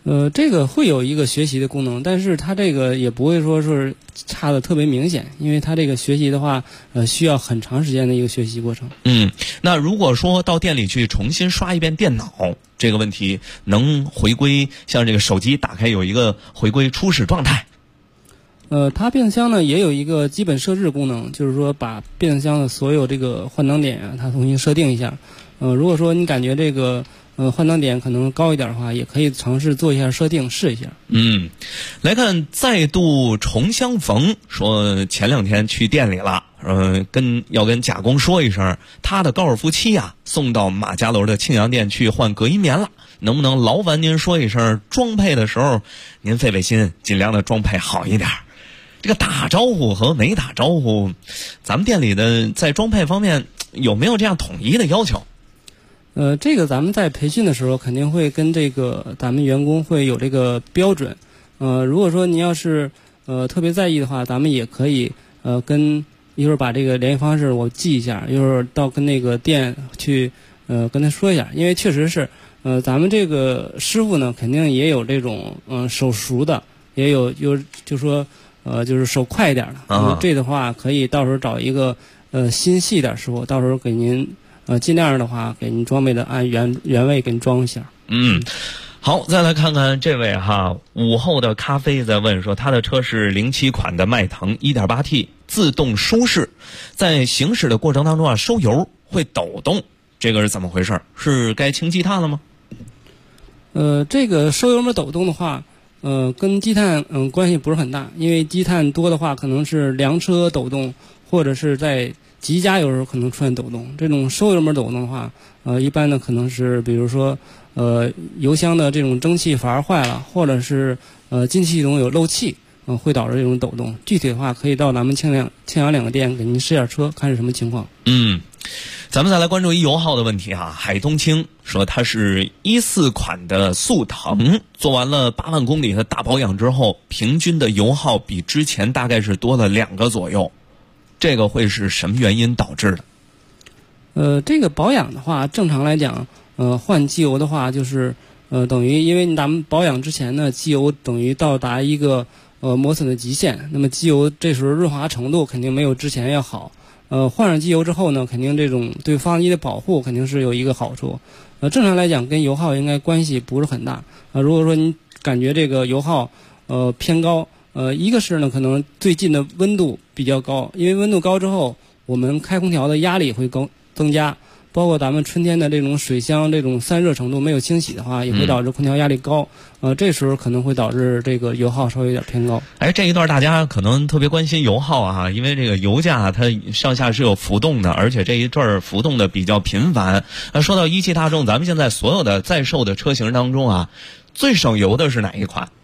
这个会有一个学习的功能，但是它这个也不会说是差的特别明显，因为它这个学习的话，需要很长时间的一个学习过程。 那如果说到店里去重新刷一遍电脑，这个问题能回归像这个手机打开有一个回归初始状态？ 它变速箱呢也有一个基本设置功能，就是说把变速箱的所有这个换挡点啊，它重新设定一下。如果说你感觉这个换挡点可能高一点的话，也可以尝试做一下设定，试一下。 来看再度重相逢，说前2天去店里了，要跟甲工说一声，他的高尔夫7啊送到马家楼的庆阳店去换隔音棉了，能不能劳烦您说一声，装配的时候您费费心，尽量的装配好一点。这个打招呼和没打招呼，咱们店里的在装配方面有没有这样统一的要求？ 这个咱们在培训的时候肯定会跟这个咱们员工会有这个标准。如果说您要是特别在意的话，咱们也可以跟一会儿把这个联系方式我记一下，一会儿到跟那个店去跟他说一下，因为确实是咱们这个师傅呢肯定也有这种手熟的，也有就说就是手快一点的。这的话可以到时候找一个心细点师傅，到时候给您尽量的话给您装备的按原位给您装一下。 好，再来看看这位午后的咖啡在问说，他的车是07款的迈腾 1.8T 自动舒适，在行驶的过程当中收油会抖动，这个是怎么回事？是该清积碳了吗？ 这个收油门抖动的话，跟积碳关系不是很大，因为积碳多的话可能是凉车抖动，或者是在急加油的时候可能出现抖动。这种收油门抖动的话，一般的可能是比如说油箱的这种蒸汽阀坏了，或者是进气系统有漏气，会导致这种抖动。具体的话可以到咱们庆阳2个店给您试下车，看是什么情况。 咱们再来关注一油耗的问题海东青说他是14款的速腾，做完了8万公里的大保养之后，平均的油耗比之前大概是多了2个左右，这个会是什么原因导致的？ 这个保养的话，正常来讲，换机油的话，就是等于因为咱们保养之前呢，机油等于到达一个磨损的极限，那么机油这时候润滑程度肯定没有之前要好。换上机油之后呢，肯定这种对发动机的保护肯定是有一个好处。正常来讲跟油耗应该关系不是很大。如果说您感觉这个油耗偏高，一个是呢可能最近的温度比较高，因为温度高之后，我们开空调的压力会增加，包括咱们春天的这种水箱这种散热程度没有清洗的话，也会导致空调压力高。这时候可能会导致这个油耗稍微有点偏高。 这一段大家可能特别关心油耗因为这个油价它上下是有浮动的，而且这一阵浮动的比较频繁。说到一汽大众，咱们现在所有的在售的车型当中最省油的是哪一款？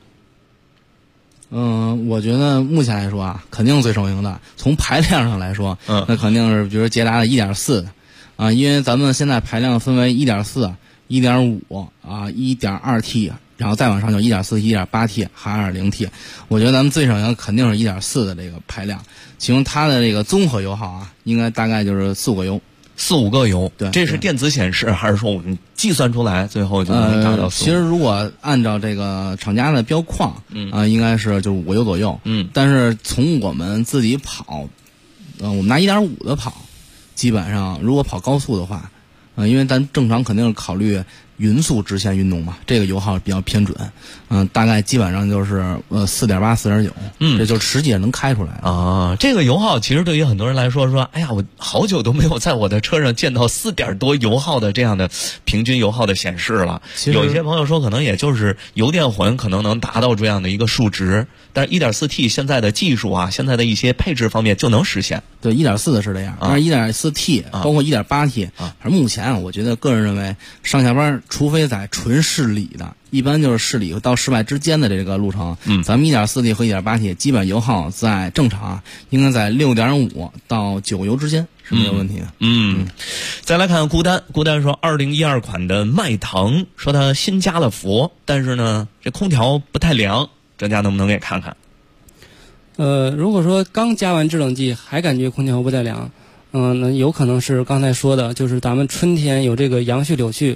我觉得目前来说肯定最省油的。从排量上来说，那肯定是比如捷达的 1.4 的因为咱们现在排量分为 1.4、1.5 1.2T， 然后再往上就 1.4、1.8T 还 2.0T。我觉得咱们最省油肯定是 1.4 的这个排量，其中它的这个综合油耗应该大概就是4-5个油。 4-5个油， 对， 这是电子显示还是说我们计算出来最后就能达到4-5？ 其实如果按照这个厂家的标框，应该是就5个油左右。但是从我们自己跑，我们拿 1.5 的跑，基本上如果跑高速的话，因为咱正常肯定是考虑匀速直线运动嘛，这个油耗比较偏准，大概基本上就是4.8、4.9，这就实际能开出来这个油耗其实对于很多人来说，哎呀，我好久都没有在我的车上见到4点多油耗的这样的平均油耗的显示了。有一些朋友说，可能也就是油电混可能能达到这样的一个数值，但是 1.4T 现在的技术现在的一些配置方面就能实现。 对 1.4 的是这样，但是 1.4T 包括 1.8T，反正目前我觉得个人认为上下班除非在纯市里的，一般就是市里到市外之间的这个路程，咱们 1.4T 和 1.8T 基本油耗在正常应该在 6.5 到9油之间是没有问题的。 再来看孤单说2012款的迈腾，说它新加了佛，但是呢这空调不太凉，专家能不能给看看？ 如果说刚加完制冷剂还感觉空调不太凉，那有可能是刚才说的，就是咱们春天有这个杨絮柳絮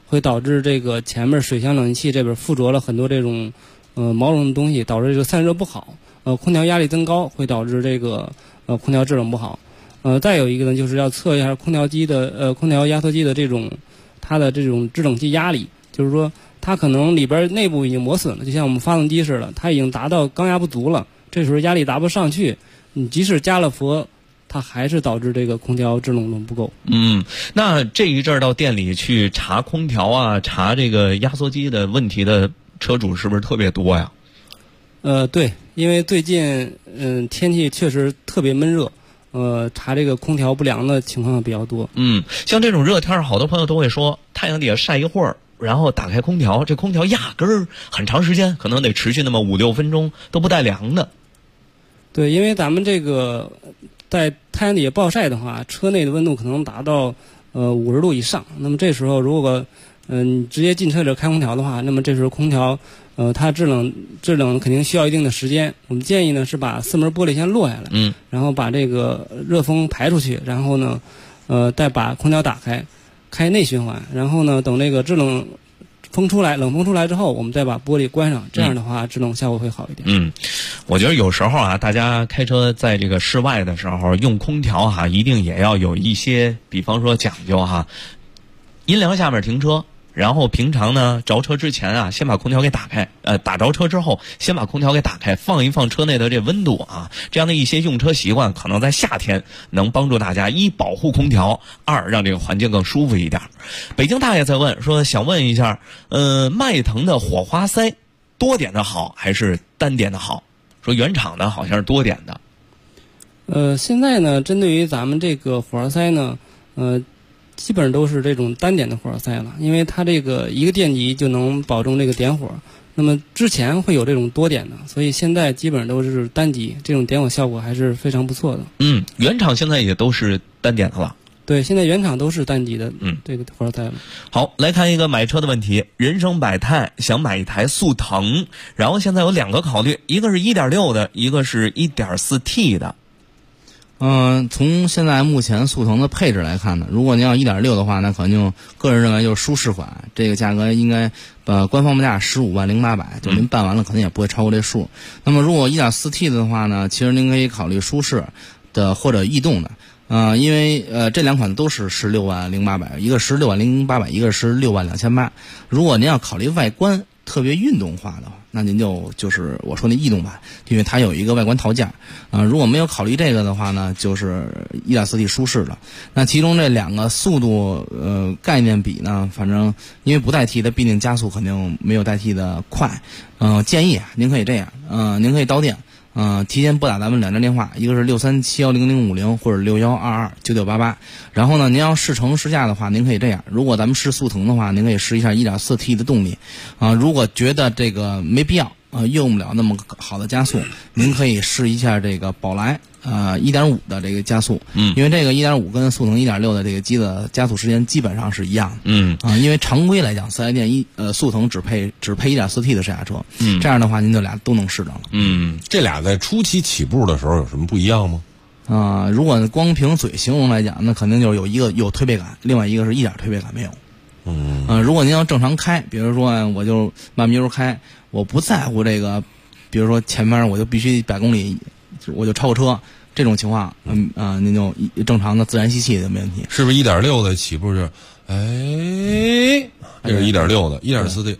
会导致这个前面水箱冷气器这边附着了很多这种毛绒的东西，导致这个散热不好。空调压力增高会导致这个空调制冷不好。再有一个呢，就是要测一下空调压缩机的它的这种制冷剂压力，就是说它可能里边内部已经磨损了，就像我们发动机似的，它已经达到高压不足了，这时候压力达不上去，你即使加了氟，它还是导致这个空调制冷不够。 那这一阵儿到店里去查空调啊，查这个压缩机的问题的车主是不是特别多呀？ 对，因为最近天气确实特别闷热，查这个空调不良的情况比较多。 像这种热天，好多朋友都会说太阳底下晒一会儿，然后打开空调，这空调压根儿很长时间，可能得持续那么5-6分钟都不带凉的。 对，因为咱们这个在太阳底下暴晒的话，车内的温度可能达到50度以上。那么这时候如果你直接进车里开空调的话，那么这时候空调它制冷肯定需要一定的时间。我们建议呢是把4门玻璃先落下来，然后把这个热风排出去，然后呢再把空调打开，开内循环，然后呢等那个冷风出来之后，我们再把玻璃关上，这样的话制冷效果会好一点。 我觉得有时候啊，大家开车在这个室外的时候用空调哈，一定也要有一些，比方说讲究哈，阴凉下面停车。然后平常呢，着车之前啊，先把空调给打开。打着车之后，先把空调给打开，放一放车内的这温度啊。这样的一些用车习惯，可能在夏天能帮助大家一保护空调，二让这个环境更舒服一点。北京大爷在问说，想问一下，迈腾的火花塞多点的好还是单点的好？说原厂的好像是多点的。 现在呢，针对于咱们这个火花塞呢，基本上都是这种单点的火花塞了，因为它这个一个电极就能保证这个点火。那么之前会有这种多点的，所以现在基本上都是单极，这种点火效果还是非常不错的。 原厂现在也都是单点的了。 对，现在原厂都是单极的这个火花塞了。 好，来看一个买车的问题。人生百态，想买一台速腾，然后现在有2个考虑，一个是 1.6 的，一个是 1.4T 的。 从现在目前速腾的配置来看呢，如果您要 1.6 的话，那可能就个人认为就是舒适款，这个价格应该官方报价15.08万，就您办完了可能也不会超过这数。那么如果 1.4T 的话呢，其实您可以考虑舒适的或者逸动的。因为这2款都是16.08万，一个是16.08万，一个是16.28万。如果您要考虑外观特别运动化的话，那您就是我说那逸动版，因为它有一个外观套件。如果没有考虑这个的话呢，就是 1.4T 舒适的。那其中这2个速度概念比呢，反正因为不带 T 的，毕竟加速肯定没有带 T 的快。建议您可以这样，您可以到店。提前拨打咱们2张电话，一个是637100050或者61229988。然后呢，您要试乘试驾的话，您可以这样：如果咱们试速腾的话，您可以试一下 1.4T 的动力。如果觉得这个没必要，用不了那么好的加速，您可以试一下这个宝来1.5的这个加速。因为这个1.5跟速腾1.6的这个机的加速时间基本上是一样的。因为常规来讲，4S店速腾只配 1.4T 的试驾车。这样的话您就俩都能试着了。 这俩在初期起步的时候有什么不一样吗？ 如果光凭嘴形容来讲，那肯定就是有一个有推背感，另外一个是一点推背感没有。如果您要正常开，比如说我就慢悠悠开，我不在乎这个，比如说前面我就必须100公里我就超过车，这种情况您就正常的自然吸气就没问题。 是不是 1.6 的起步是这是 1.6 的 1.4T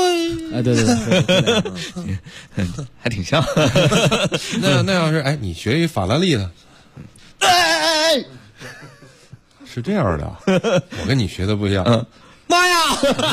对还挺像。 那要是你学一法拉利的是这样的，我跟你学的不一样。 妈呀！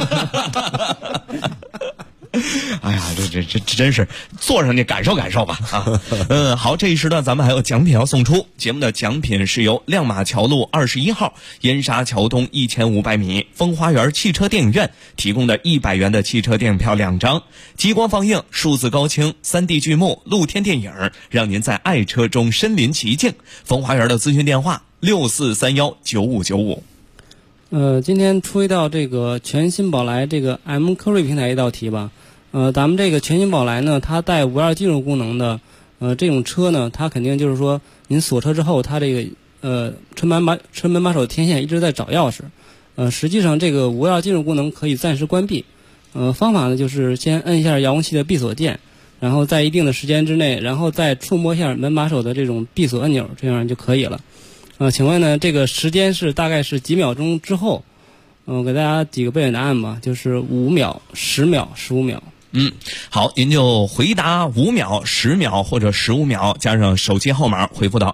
哎呀，这真是坐上去感受感受吧啊！好，这一时段咱们还有奖品要送出。节目的奖品是由亮马桥路21号燕莎桥东1500米风花园汽车电影院提供的100元的汽车电影票2张，激光放映、数字高清、3D 剧目、露天电影，让您在爱车中身临其境。风花园的咨询电话64319595。 今天出一道这个全新宝来这个 M 科瑞平台一道题吧。咱们这个全新宝来呢，它带52进入功能的这种车呢，它肯定就是说您锁车之后，它这个车门把手天线一直在找钥匙。 实际上这个无钥进入功能可以暂时关闭。方法呢就是先摁一下遥控器的闭锁键，然后在一定的时间之内，然后再触摸一下门把手的这种闭锁按钮，这样就可以了。请问呢，这个时间是大概是几秒钟之后？我给大家几个备选答案吧，就是5秒、10秒、15秒。 好，您就回答5秒、10秒或者15秒，加上手机号码回复到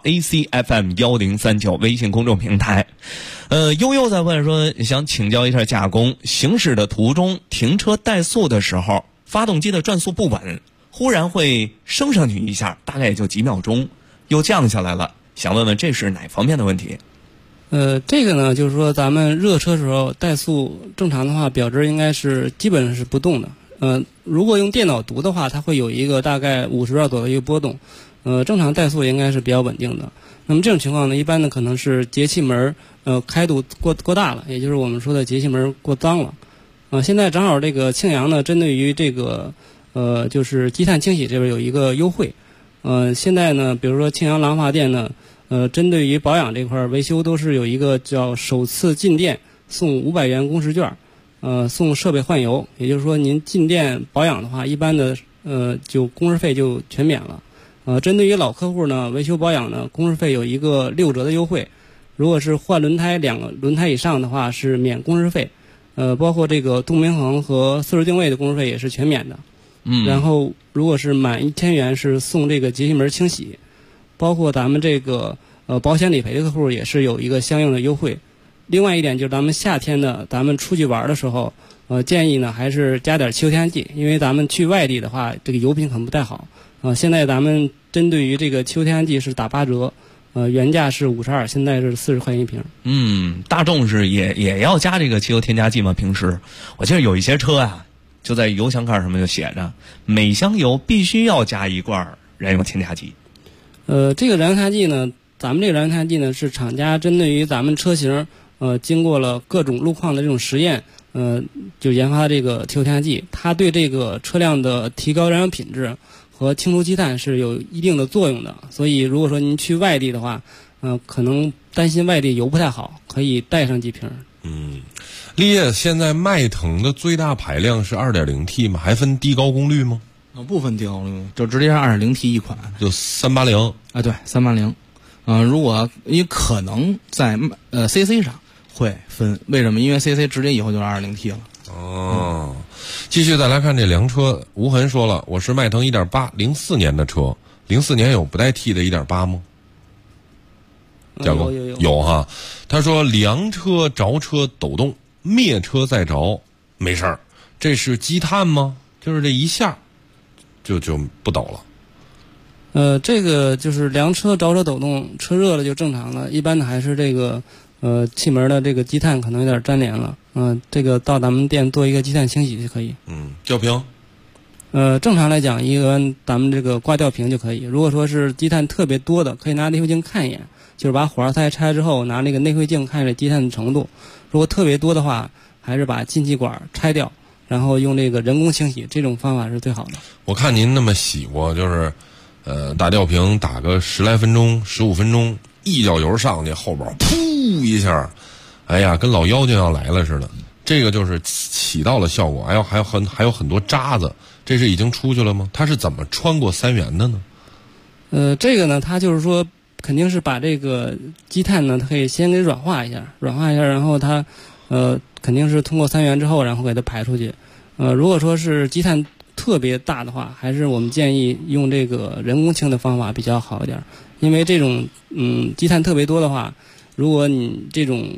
ACFM1039 微信公众平台。悠悠在问说，想请教一下驾工，行驶的途中停车怠速的时候，发动机的转速不稳，忽然会升上去一下，大概也就几秒钟，又降下来了，想问问这是哪方面的问题？ 这个呢，就是说咱们热车时候怠速正常的话，表值应该是基本上是不动的。如果用电脑读的话，它会有一个大概50转左右的一个波动。正常怠速应该是比较稳定的。那么这种情况呢，一般呢可能是节气门开度过大了，也就是我们说的节气门过脏了。现在正好这个庆阳呢，针对于这个就是积碳清洗这边有一个优惠。现在呢，比如说庆阳廊坊店呢，针对于保养这块维修都是有一个叫首次进店送500元工时券，送设备换油，也就是说您进店保养的话，一般的就工时费就全免了。针对于老客户呢，维修保养呢，工时费有一个6折的优惠。如果是换轮胎2个轮胎以上的话，是免工时费。包括这个动平衡和四轮定位的工时费也是全免的。然后如果是满1000元是送这个节气门清洗，包括咱们这个保险理赔的客户也是有一个相应的优惠。另外一点就是咱们夏天呢，咱们出去玩的时候，建议呢还是加点汽油添加剂，因为咱们去外地的话，这个油品可能不太好。现在咱们针对于这个汽油添加剂是打8折，原价是52，现在是40块钱一瓶。 大众是也要加这个汽油添加剂吗？平时我记得有一些车啊，就在油箱盖上面就写着每箱油必须要加1罐燃油添加剂。 这个燃油添加剂呢，咱们这个燃油添加剂呢是厂家针对于咱们车型经过了各种路况的这种实验，就研发这个汽油添加剂，它对这个车辆的提高燃油品质和清除积碳是有一定的作用的。所以如果说您去外地的话，可能担心外地油不太好，可以带上几瓶。 立业现在迈腾的最大排量是 2.0T 吗？还分低高功率吗？ 不分低高功率，就直接是 2.0T 一款， 就380 啊，对，380。如果也可能在CC 上会分，为什么？因为 CC 直接以后就是 2.0T 了。 继续再来看这辆车，吴痕说了，我是迈腾 1.8，04年的车，04年有不带 T 的 1.8吗？有哈。他说凉车着车抖动，灭车再着没事儿，这是积碳吗？就是这一下就不抖了。 这个就是凉车着车抖动，车热了就正常了。一般的还是这个气门的这个积碳可能有点粘连了。这个到咱们店做一个积碳清洗就可以。 吊瓶。 正常来讲，一般咱们这个挂吊瓶就可以。如果说是积碳特别多的，可以拿内窥镜看一眼，就是把火花塞拆之后，拿那个内窥镜看这积碳的程度。如果特别多的话，还是把进气管拆掉，然后用这个人工清洗，这种方法是最好的。 我看您那么洗过，就是打吊瓶打个10来分钟、15分钟，一脚油上去，后边噗一下，哎呀，跟老妖精要来了似的。这个就是起到了效果，还有很多渣子，这是已经出去了吗？它是怎么穿过3元的呢？ 这个呢，它就是说肯定是把这个积碳呢，它可以先给软化一下，然后它肯定是通过3元之后，然后给它排出去。如果说是积碳特别大的话，还是我们建议用这个人工清的方法比较好一点，因为这种积碳特别多的话，如果你这种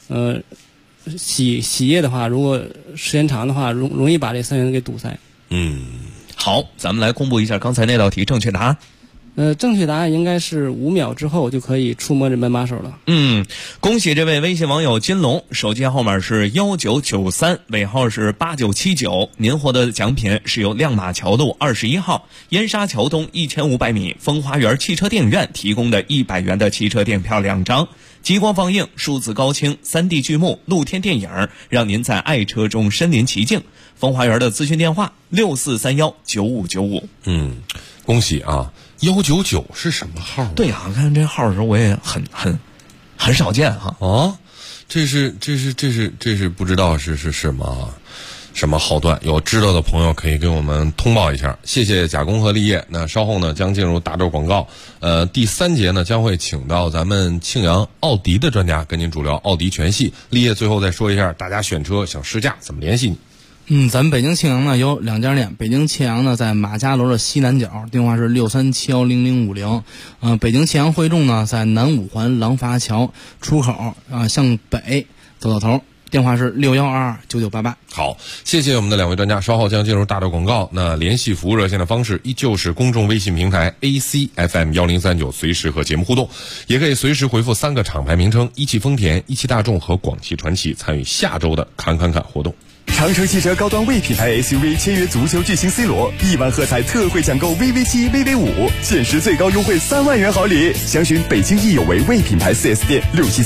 洗液的话，如果时间长的话，容易把这3元给堵塞。 好，咱们来公布一下刚才那道题正确答案。 正确答案应该是5秒之后就可以触摸这门把手了。 恭喜这位微信网友金龙，手机号码是1993，尾号是8979。您获得的奖品是由亮马桥路21号燕莎桥东1500米风花园汽车电影院提供的100元的汽车电影票2张，极光放映、数字高清、3D 剧目、露天电影，让您在爱车中身临其境。风花园的咨询电话64319595。 恭喜啊！199是什么号？ 对啊，看这号的时候我也很少见哈。 这是不知道是什么号段，有知道的朋友可以给我们通报一下。谢谢贾工和立业。那稍后呢将进入大洲广告，第3节呢将会请到咱们庆阳奥迪的专家跟您主聊奥迪全系。立业最后再说一下，大家选车想试驾怎么联系你？ 咱们北京庆阳呢有2家店，北京庆阳呢在马家楼的西南角，电话是6371050。北京庆阳汇众呢在南五环廊坊桥出口向北走到头，电话是61229988。 好，谢谢我们的2位专家，稍后将进入大洲广告。那联系服务热线的方式依旧是公众微信平台 ACFM1039，随时和节目互动，也可以随时回复3个厂牌名称：一汽丰田、一汽大众和广汽传祺，参与下周的看活动。 长城汽车高端魏品牌 SUV 签约足球巨星 C 罗，1万喝彩特惠抢购 VV7、VV5，限时最高优惠3万元好礼。详询北京易有为魏品牌 4S 店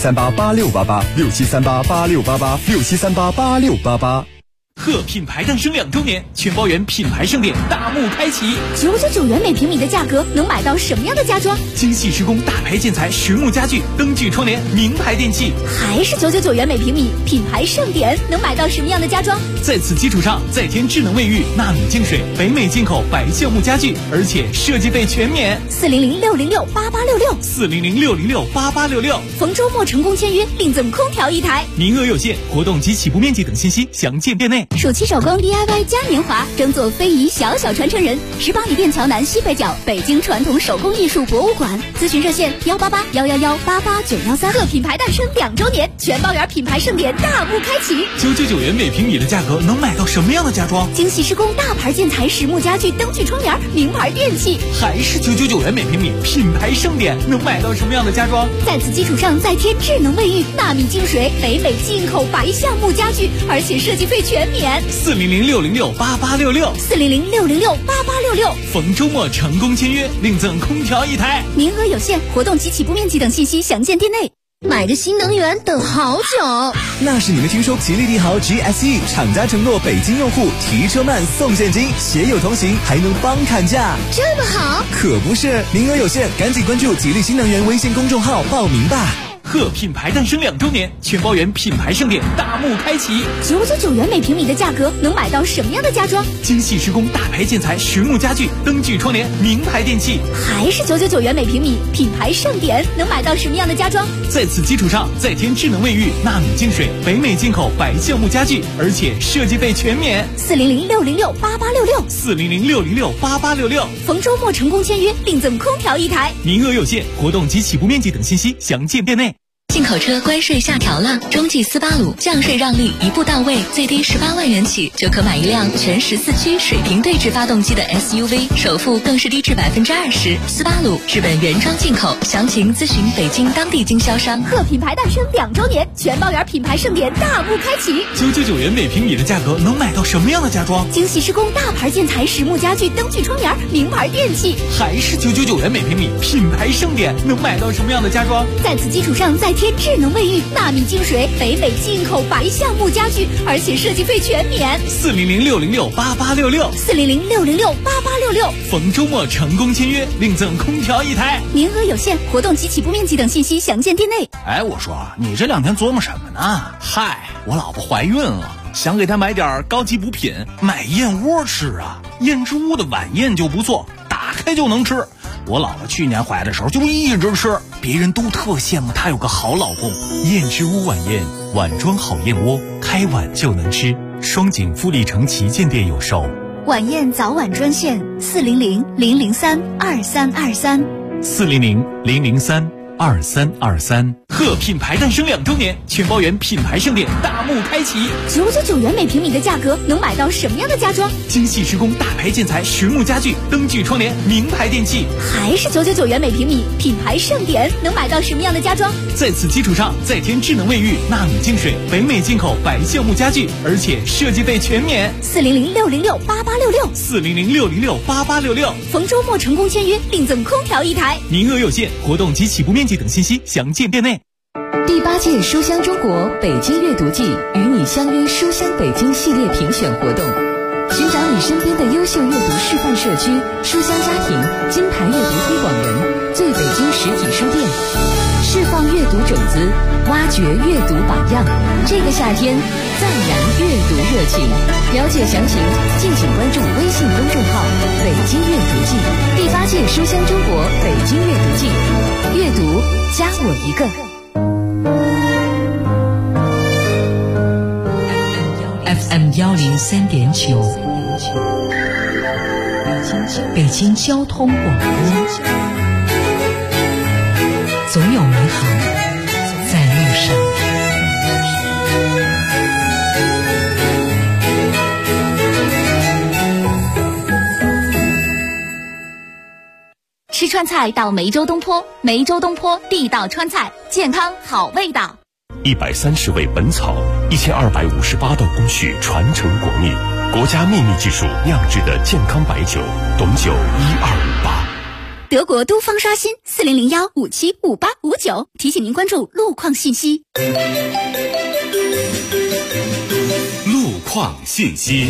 ，67388688，67388688，67388688。 贺品牌诞生2周年，全包圆品牌盛典大幕开启 ，999元每平米的价格能买到什么样的家装？ 精细施工大牌建材实木家具、灯具窗帘、名牌电器， 还是999元每平米？品牌盛典能买到什么样的家装？ 在此基础上再添智能卫浴、纳米净水、北美进口白橡木家具，而且设计费全免。 4006068866400606886，逢周末成功签约，另赠空调1台， 名额有限，活动及起步面积等信息详见店内。 暑期手工 DIY 嘉年华，争做非遗小传承人。石榜里店桥南西北角，北京传统手工艺术博物馆。咨询热线18811188913。贺品牌诞生2周年，全包圆品牌盛典大幕开启 ，999元每平米的价格能买到什么样的家装？ 精细施工大牌建材实木家具、灯具窗帘、名牌电器， 还是999元每平米？品牌盛典能买到什么样的家装？ 在此基础上再添智能卫浴、纳米净水、北美进口白橡木家具，而且设计费全免。 4006068866400606886，逢周末成功签约，另赠空调1台， 名额有限，活动及起步面积等信息详见店内。 买个新能源等好久， 那是你们听说吉利帝豪 GSE 厂家承诺北京用户提车慢送现金，携友同行还能帮砍价， 这么好？ 可不是，名额有限，赶紧关注吉利新能源微信公众号报名吧。 贺品牌诞生2周年，全包圆品牌盛典大幕开启 ，999元每平米的价格能买到什么样的家装？ 精细施工大牌建材实木家具、灯具窗帘、名牌电器， 还是999元每平米？品牌盛典能买到什么样的家装？ 在此基础上再添智能卫浴、纳米净水、北美进口白橡木家具，而且设计费全免。 4006068866400606886，逢周末成功签约，另赠空调1台， 名额有限，活动及起步面积等信息详见店内。 进口车关税下调了，中继斯巴鲁降税让利一步到位，最低18万元起就可买一辆全14驱水平对置发动机的 SUV， 首付更是低至20%。斯巴鲁日本原装进口，详情咨询北京当地经销商。 贺品牌诞生2周年，全包圆品牌盛典大幕开启 ，999元每平米的价格能买到什么样的家装？ 精细施工大牌建材实木家具、灯具窗帘、名牌电器， 还是999元每平米？品牌盛典能买到什么样的家装？ 在此基础上再添智能卫浴、纳米净水、北美进口白橡木家具，而且设计费全免。 4006068866400606886，逢周末成功签约，另赠空调1台， 名额有限，活动及起步面积等信息详见店内。 哎，我说你这2天琢磨什么呢？嗨，我老婆怀孕了，想给她买点高级补品，买燕窝吃啊。燕之屋的晚宴就不错，打开就能吃。我老婆去年怀的时候就一直吃，别人都特羡慕她有个好老公。 燕之屋晚宴，碗装好燕窝，开碗就能吃。双井富力城旗舰店有售。 晚宴早晚专线 400-003-2323，400-003-2323。贺品牌诞生2周年，全包圆品牌盛典大幕开启 ，999元每平米的价格能买到什么样的家装？ 精细施工大牌建材实木家具、灯具窗帘、名牌电器， 还是999元每平米？品牌盛典能买到什么样的家装？ 在此基础上再添智能卫浴、纳米净水、北美进口白橡木家具，而且设计费全免。 4006068866400606886，逢周末成功签约，另赠空调1台， 名额有限，活动及起步面积等信息详见店内。 第8届书香中国北京阅读季与你相约书香北京系列评选活动，寻找你身边的优秀阅读示范社区、书香家庭、金牌阅读推广人、最北京实体书店，释放阅读者种子，挖掘阅读榜样。这个夏天，赞扬阅读热情。了解详情，敬请关注微信公众号“北京阅读季”第8届书香中国北京阅读季。阅读，加我一个。 FM 103.9，北京交通广播，总有美好在路上。 吃川菜到梅州东坡，梅州东坡地道川菜，健康好味道。 130味本草，1258道工序传承国秘，国家秘密技术酿制的健康白酒，董酒1258。 德国都方刷新4001575859，提醒您关注路况信息。 路况信息。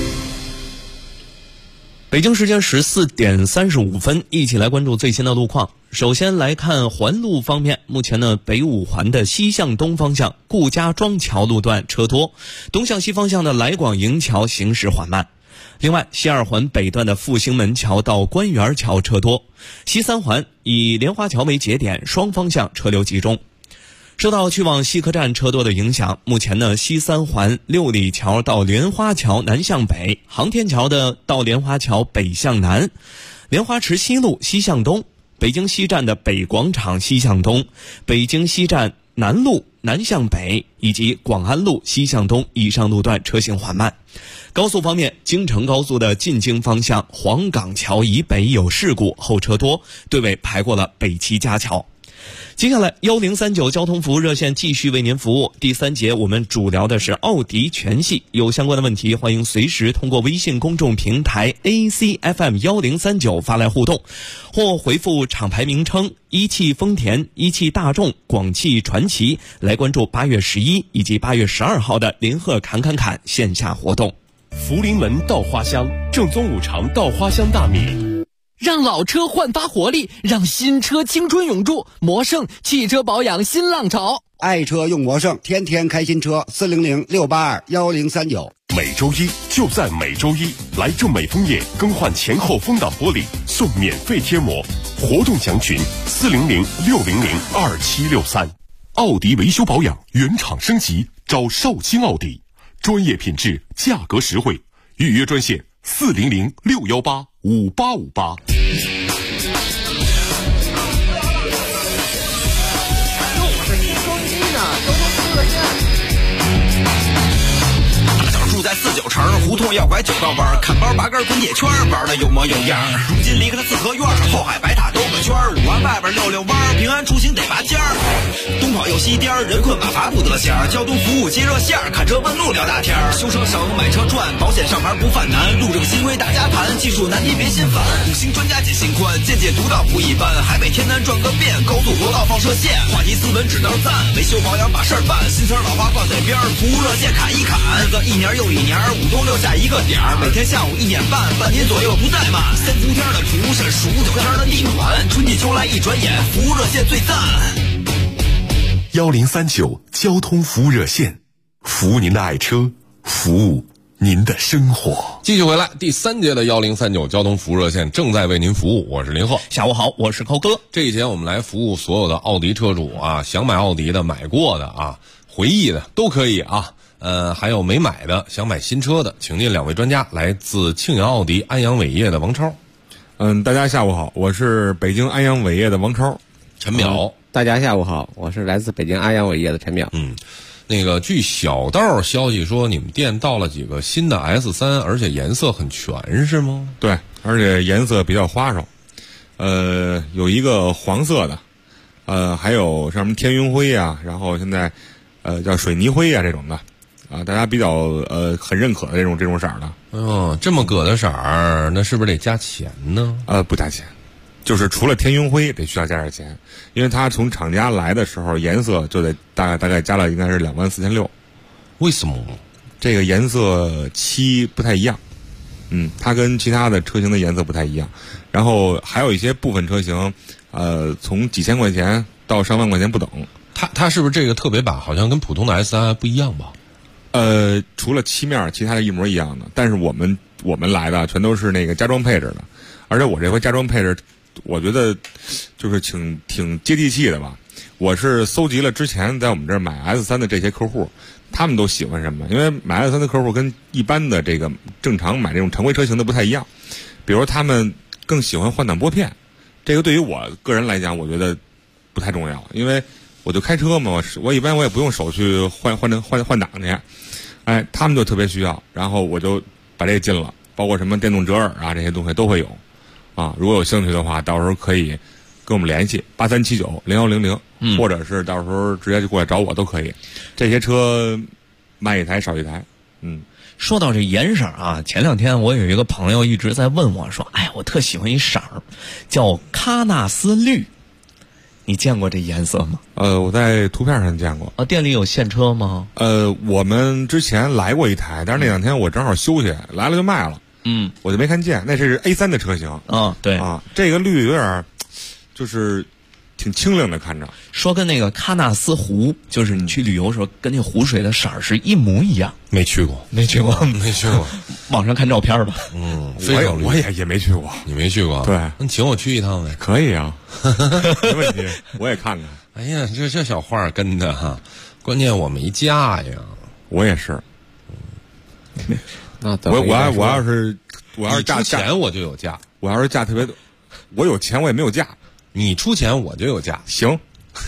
北京时间14点35分，一起来关注最新的路况。首先来看环路方面，目前呢，北五环的西向东方向顾家庄桥路段车多，东向西方向的来广营桥行驶缓慢。另外，西二环北段的复兴门桥到官园桥车多，西三环以莲花桥为节点，双方向车流集中。受到去往西客站车多的影响，目前呢，西三环六里桥到莲花桥南向北，航天桥的到莲花桥北向南，莲花池西路西向东，北京西站的北广场西向东，北京西站南路南向北以及广安路西向东以上路段车行缓慢。高速方面，京承高速的进京方向黄岗桥以北有事故，后车多，队尾排过了北齐家桥。接下来1039交通服务热线继续为您服务。第3节我们主聊的是奥迪全系，有相关的问题欢迎随时通过微信公众平台 ACFM1039 发来互动，或回复厂牌名称一汽丰田、一汽大众、广汽传祺来关注8月11以及8月12号的林鹤侃线下活动。 福临门稻花香，正宗五常稻花香大米。 让老车焕发活力，让新车青春永驻。魔盛汽车保养新浪潮， 爱车用魔盛，天天开新车，400-682-1039。 每周一就在每周一，来正美枫叶更换前后风挡玻璃，送免费贴膜。活动详询400-600-2763。奥迪维修保养原厂升级，找少卿奥迪，专业品质，价格实惠。预约专线400-618-5858。 住在49城，胡同要拐9道弯，砍包拔根滚铁圈，玩的有模有样。如今离开了四合院，后海白塔兜个圈，5环外边溜溜弯，平安出行得拔尖儿。东跑又西颠，人困马乏不得闲儿。交通服务接热线，看车问路聊大天儿。修车省，买车赚，保险上牌不犯难。路政新规大家谈，技术难题别心烦。5星专家解心宽，见解独到不一般。海北天南转个遍，高速国道放射线，话题斯文只能赞。维修保养把事儿办，新词老话放在边儿，服务热线砍一砍。个1年又1年，5东6下一个点儿，每天下午1点半，半年左右不怠慢。3伏天的普审，15九天的逆转，春季秋来一转眼，服务热线最赞。 1039交通服务热线，服务您的爱车，服务您的生活。 继续回来，第3节的1039交通服务热线正在为您服务，我是林鹤。 下午好，我是寇哥。 这一节我们来服务所有的奥迪车主啊，想买奥迪的、买过的啊、回忆的都可以啊。还有没买的、想买新车的，请进2位专家，来自庆阳奥迪安阳伟业的王超。 大家下午好，我是北京安阳伟业的王超。 陈淼。 大家下午好，我是来自北京安阳伟业的陈淼。 那个据小道消息说，你们店到了几个新的 S3，而且颜色很全，是吗？ 对，而且颜色比较花哨。有一个黄色的，还有什么天云灰啊，然后现在叫水泥灰啊这种的。大家比较很认可的这种色儿的。 这么葛的色儿，那是不是得加钱呢？ 不加钱，就是除了天云灰得需要加点钱，因为它从厂家来的时候颜色就得大概加了应该是24600。 为什么？ 这个颜色漆不太一样，它跟其他的车型的颜色不太一样。然后还有一些部分车型，从几千块钱到上万块钱不等。 它是不是这个特别版好像跟普通的 S3 还不一样吧？ 除了漆面，其他的一模一样的。但是我们来的全都是那个加装配置的，而且我这回加装配置，我觉得就是挺接地气的吧。我是搜集了之前在我们这儿买 S3 的这些客户，他们都喜欢什么？因为买 S3 的客户跟一般的这个正常买这种常规车型的不太一样，比如他们更喜欢换挡拨片，这个对于我个人来讲，我觉得不太重要，因为我就开车嘛，我一般我也不用手去换挡去，哎，他们就特别需要，然后我就把这个进了，包括什么电动折耳啊这些东西都会有，啊，如果有兴趣的话，到时候可以跟我们联系83790100，或者是到时候直接就过来找我都可以。这些车卖一台少一台。 说到这颜色啊，前2天我有一个朋友一直在问我说，哎，我特喜欢一色儿，叫喀纳斯绿。你见过这颜色吗？ 我在图片上见过。 店里有现车吗？ 我们之前来过一台，但是那2天我正好休息，来了就卖了。我就没看见，那是 A3 的车型。 对啊，这个绿有点就是挺清亮的，看着。 说跟那个喀纳斯湖，就是你去旅游的时候，跟那湖水的色儿是一模一样。 没去过， 网上看照片吧。 我也没去过。 你没去过？ 对， 那你请我去一趟呗。 可以啊，没问题，我也看看。 哎呀，这小花跟的哈，关键我没驾呀。 我也是。 那我要是出钱我就有驾， 我要是驾特别，我有钱我也没有驾， 你出钱我就有驾， 行。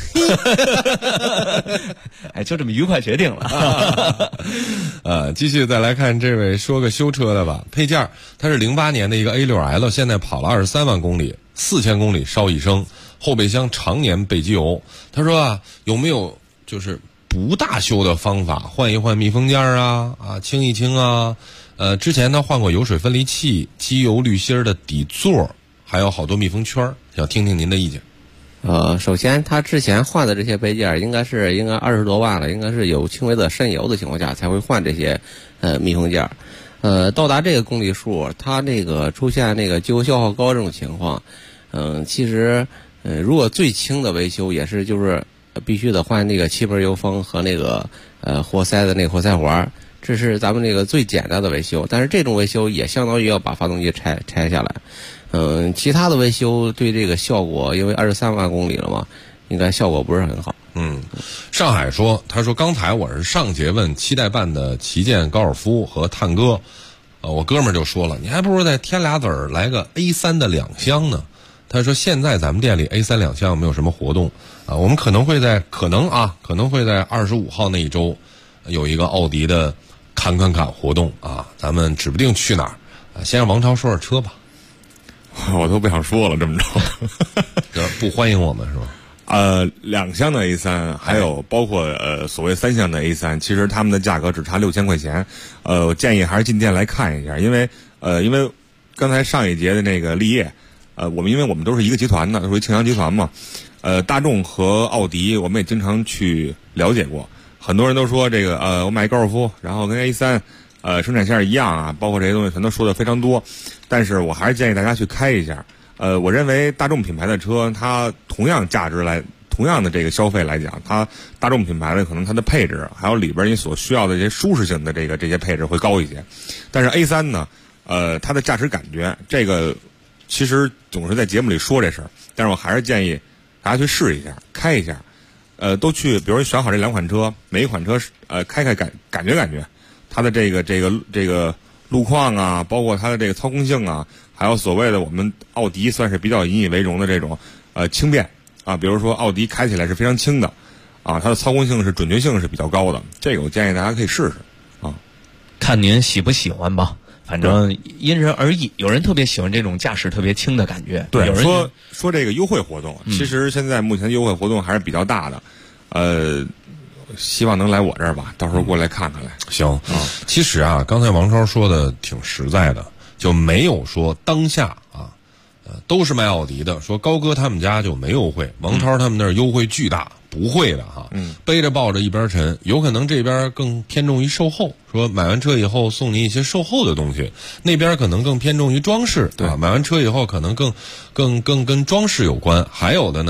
哎，就这么愉快决定了。 继续再来看这位说个修车的吧。配件它是08年的一个 A6L， 现在跑了23万公里，4000公里烧一升，后备箱常年备机油。他说啊，有没有就是不大修的方法，换一换密封件啊，清一清啊。之前他换过油水分离器、机油滤芯的底座，还有好多密封圈，想听听您的意见。 首先他之前换的这些备件应该20多万了，应该是有轻微的渗油的情况下才会换这些密封件。到达这个公里数，它那个出现那个机油消耗高这种情况，其实如果最轻的维修也是就是必须得换那个气门油封和那个活塞的那个活塞环，这是咱们那个最简单的维修。但是这种维修也相当于要把发动机拆下来。其他的维修对这个效果，因为23万公里了嘛，应该效果不是很好。 上海说，他说刚才我是上节问7代半的旗舰高尔夫和探戈，我哥们儿就说了，你还不如再添俩子儿来个 A3 的2厢呢。他说现在咱们店里 A3 2厢没有什么活动啊，我们可能会在25号那一周有一个奥迪的侃活动啊，咱们指不定去哪儿。先让王超说说车吧。 我都不想说了，这么着。 不欢迎我们是吧 ？2厢的 A3， 还有包括所谓3厢的 A3， 其实他们的价格只差6000块钱。我建议还是进店来看一下，因为刚才上一节的那个立业，因为我们都是一个集团的，属于庆阳集团嘛。大众和奥迪我们也经常去了解过，很多人都说这个我买高尔夫，然后跟 A3。生产线一样啊，包括这些东西全都说的非常多，但是我还是建议大家去开一下。我认为大众品牌的车，它同样的这个消费来讲，它大众品牌的可能它的配置，还有里边你所需要的这些舒适性的这些配置会高一些。但是 A3 呢，它的驾驶感觉，这个其实总是在节目里说这事儿，但是我还是建议大家去试一下，开一下。都去，比如选好这2款车，每一款车开感觉。它的这个路况啊，包括它的这个操控性啊，还有所谓的我们奥迪算是比较引以为荣的这种轻便啊，比如说奥迪开起来是非常轻的啊，它的操控性是准确性是比较高的，这个我建议大家可以试试啊， 看您喜不喜欢吧。反正因人而异，有人特别喜欢这种驾驶特别轻的感觉。 对， 有人说这个优惠活动，其实现在目前优惠活动还是比较大的，希望能来我这儿吧，到时候过来看看来。 行，其实啊，刚才王超说的挺实在的，就没有说当下啊，都是卖奥迪的，说高哥他们家就没优惠，王超他们那儿优惠巨大，不会的哈。背着抱着一边沉，有可能这边更偏重于售后，说买完车以后送你一些售后的东西，那边可能更偏重于装饰，对吧？买完车以后可能更跟装饰有关，还有的呢。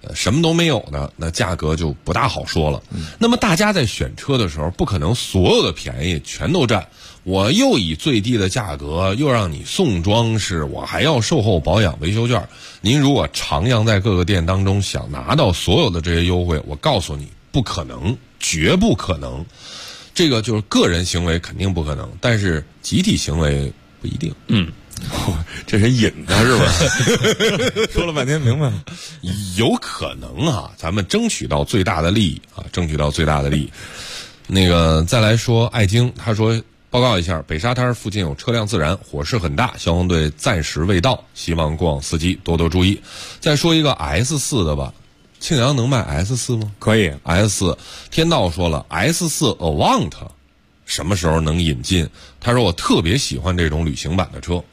什么都没有的，那价格就不大好说了。那么大家在选车的时候，不可能所有的便宜全都占。我又以最低的价格，又让你送装饰，我还要售后保养维修券。您如果徜徉在各个店当中，想拿到所有的这些优惠，我告诉你，不可能，绝不可能。这个就是个人行为肯定不可能，但是集体行为不一定。 这是引子是吧？说了半天明白了， 有可能啊，咱们争取到最大的利益啊，争取到最大的利益。那个再来说爱京，他说报告一下，北沙滩附近有车辆自燃，火势很大，消防队暂时未到，希望过往司机多多注意。再说一个 S4 的吧，庆阳能卖 S4 吗？ 可以 ，S4。天道说了 ，S4 Avant 什么时候能引进？他说我特别喜欢这种旅行版的车。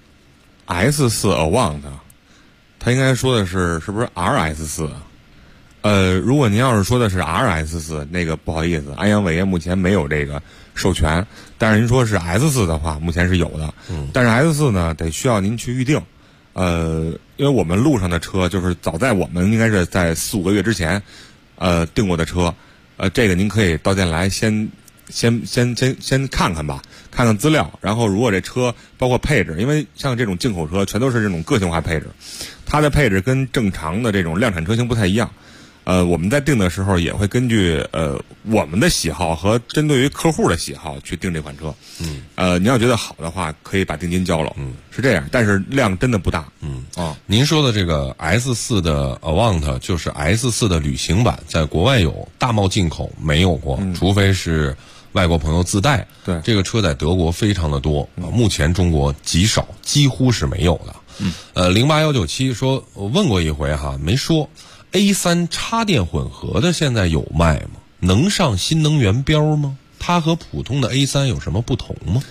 S4 Avant， 他应该说的是不是 RS4？如果您要是说的是 RS4， 那个不好意思，安阳伟业目前没有这个授权。但是您说是 S4 的话，目前是有的。但是 S4 呢，得需要您去预定。因为我们路上的车就是早在我们应该是在4-5个月之前，订过的车。这个您可以到店来先看看吧，看看资料。然后如果这车包括配置，因为像这种进口车全都是这种个性化配置，它的配置跟正常的这种量产车型不太一样。我们在定的时候也会根据我们的喜好和针对于客户的喜好去定这款车。您要觉得好的话，可以把定金交了。是这样，但是量真的不大。 您说的这个 S4 的 Avant 就是 S4 的旅行版，在国外有，大贸进口没有过，除非是外国朋友自带。 对， 这个车在德国非常的多，目前中国极少，几乎是没有的。08197说，我问过一回哈，没说。A3 插电混合的现在有卖吗？能上新能源标吗？它和普通的 A3 有什么不同吗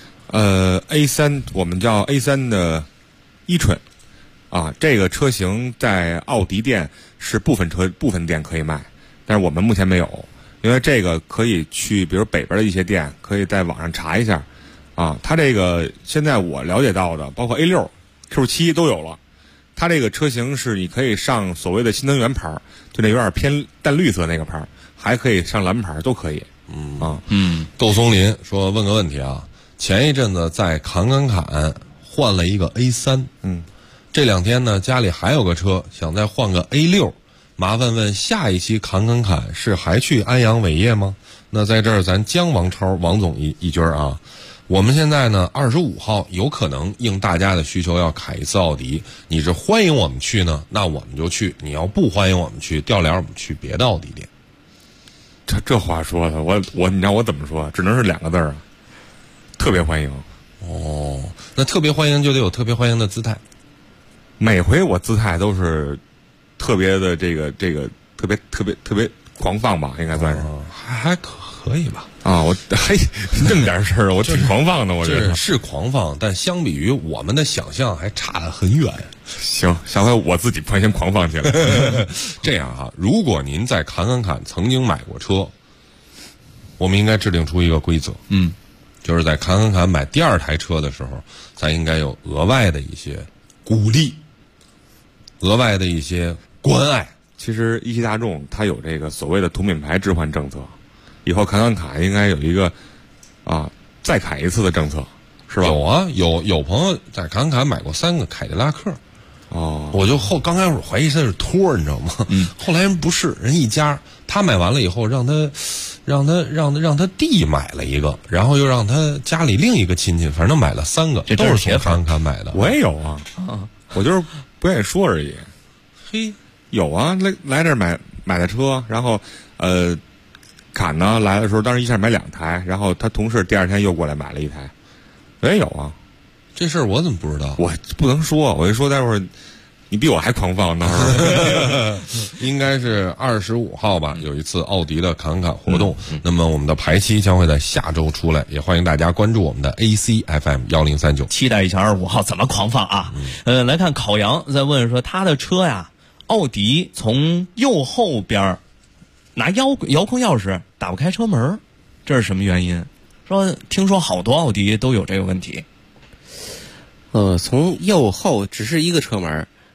？A3 我们叫 A3 的e-tron啊，这个车型在奥迪店是部分店可以卖，但是我们目前没有，因为这个可以去比如北边的一些店，可以在网上查一下啊。它这个现在我了解到的，包括 A6、Q7 都有了。它这个车型是你可以上所谓的新能源牌，就那有点偏淡绿色那个牌，还可以上蓝牌，都可以。 窦松林说问个问题啊，前一阵子在侃换了一个 A3，这2天呢家里还有个车，想再换个 A6，麻烦问下一期侃是还去安阳伟业吗？那在这儿咱江王超王总一句啊。我们现在呢25号有可能应大家的需求要开一次奥迪，你是欢迎我们去呢，那我们就去；你要不欢迎我们去，调脸我们去别的奥迪店。 这话说的，你让我怎么说？只能是2个字啊，特别欢迎。 那特别欢迎就得有特别欢迎的姿态。 每回我姿态都是特别的这个特别狂放吧，应该算是， 还可以吧。 我还这么点事儿，我挺狂放的，我觉得是狂放，但相比于我们的想象还差得很远。 行，下回我自己先狂放起来。 这样哈，如果您在侃曾经买过车，我们应该制定出一个规则，就是在侃买第2台车的时候，咱应该有额外的一些鼓励，额外的一些关爱。 其实一汽大众它有这个所谓的同品牌置换政策。以后侃应该有一个再砍一次的政策，是吧？ 有啊，有朋友在侃买过3个凯迪拉克，我就刚开始怀疑他是托，你知道吗？后来人不是，人一家，他买完了以后，让他弟买了一个，然后又让他家里另一个亲戚，反正买了3个，这都是从侃买的。 我也有啊，我就是不愿意说而已。 嘿， 有啊，来这儿买的车，然后侃呢来的时候，当时一下买2台，然后他同事第2天又过来买了1台，我也有啊。 这事儿我怎么不知道？ 我不能说，我一说待会儿你比我还狂放呢。 应该是25号吧，有一次奥迪的侃活动。那么我们的排期将会在下周出来，也欢迎大家关注我们的 ACFM 1039， 期待一下25号怎么狂放啊！来看烤羊在问说他的车呀，奥迪从右后边拿遥控钥匙打不开车门，这是什么原因？说听说好多奥迪都有这个问题。 从右后只是一个车门，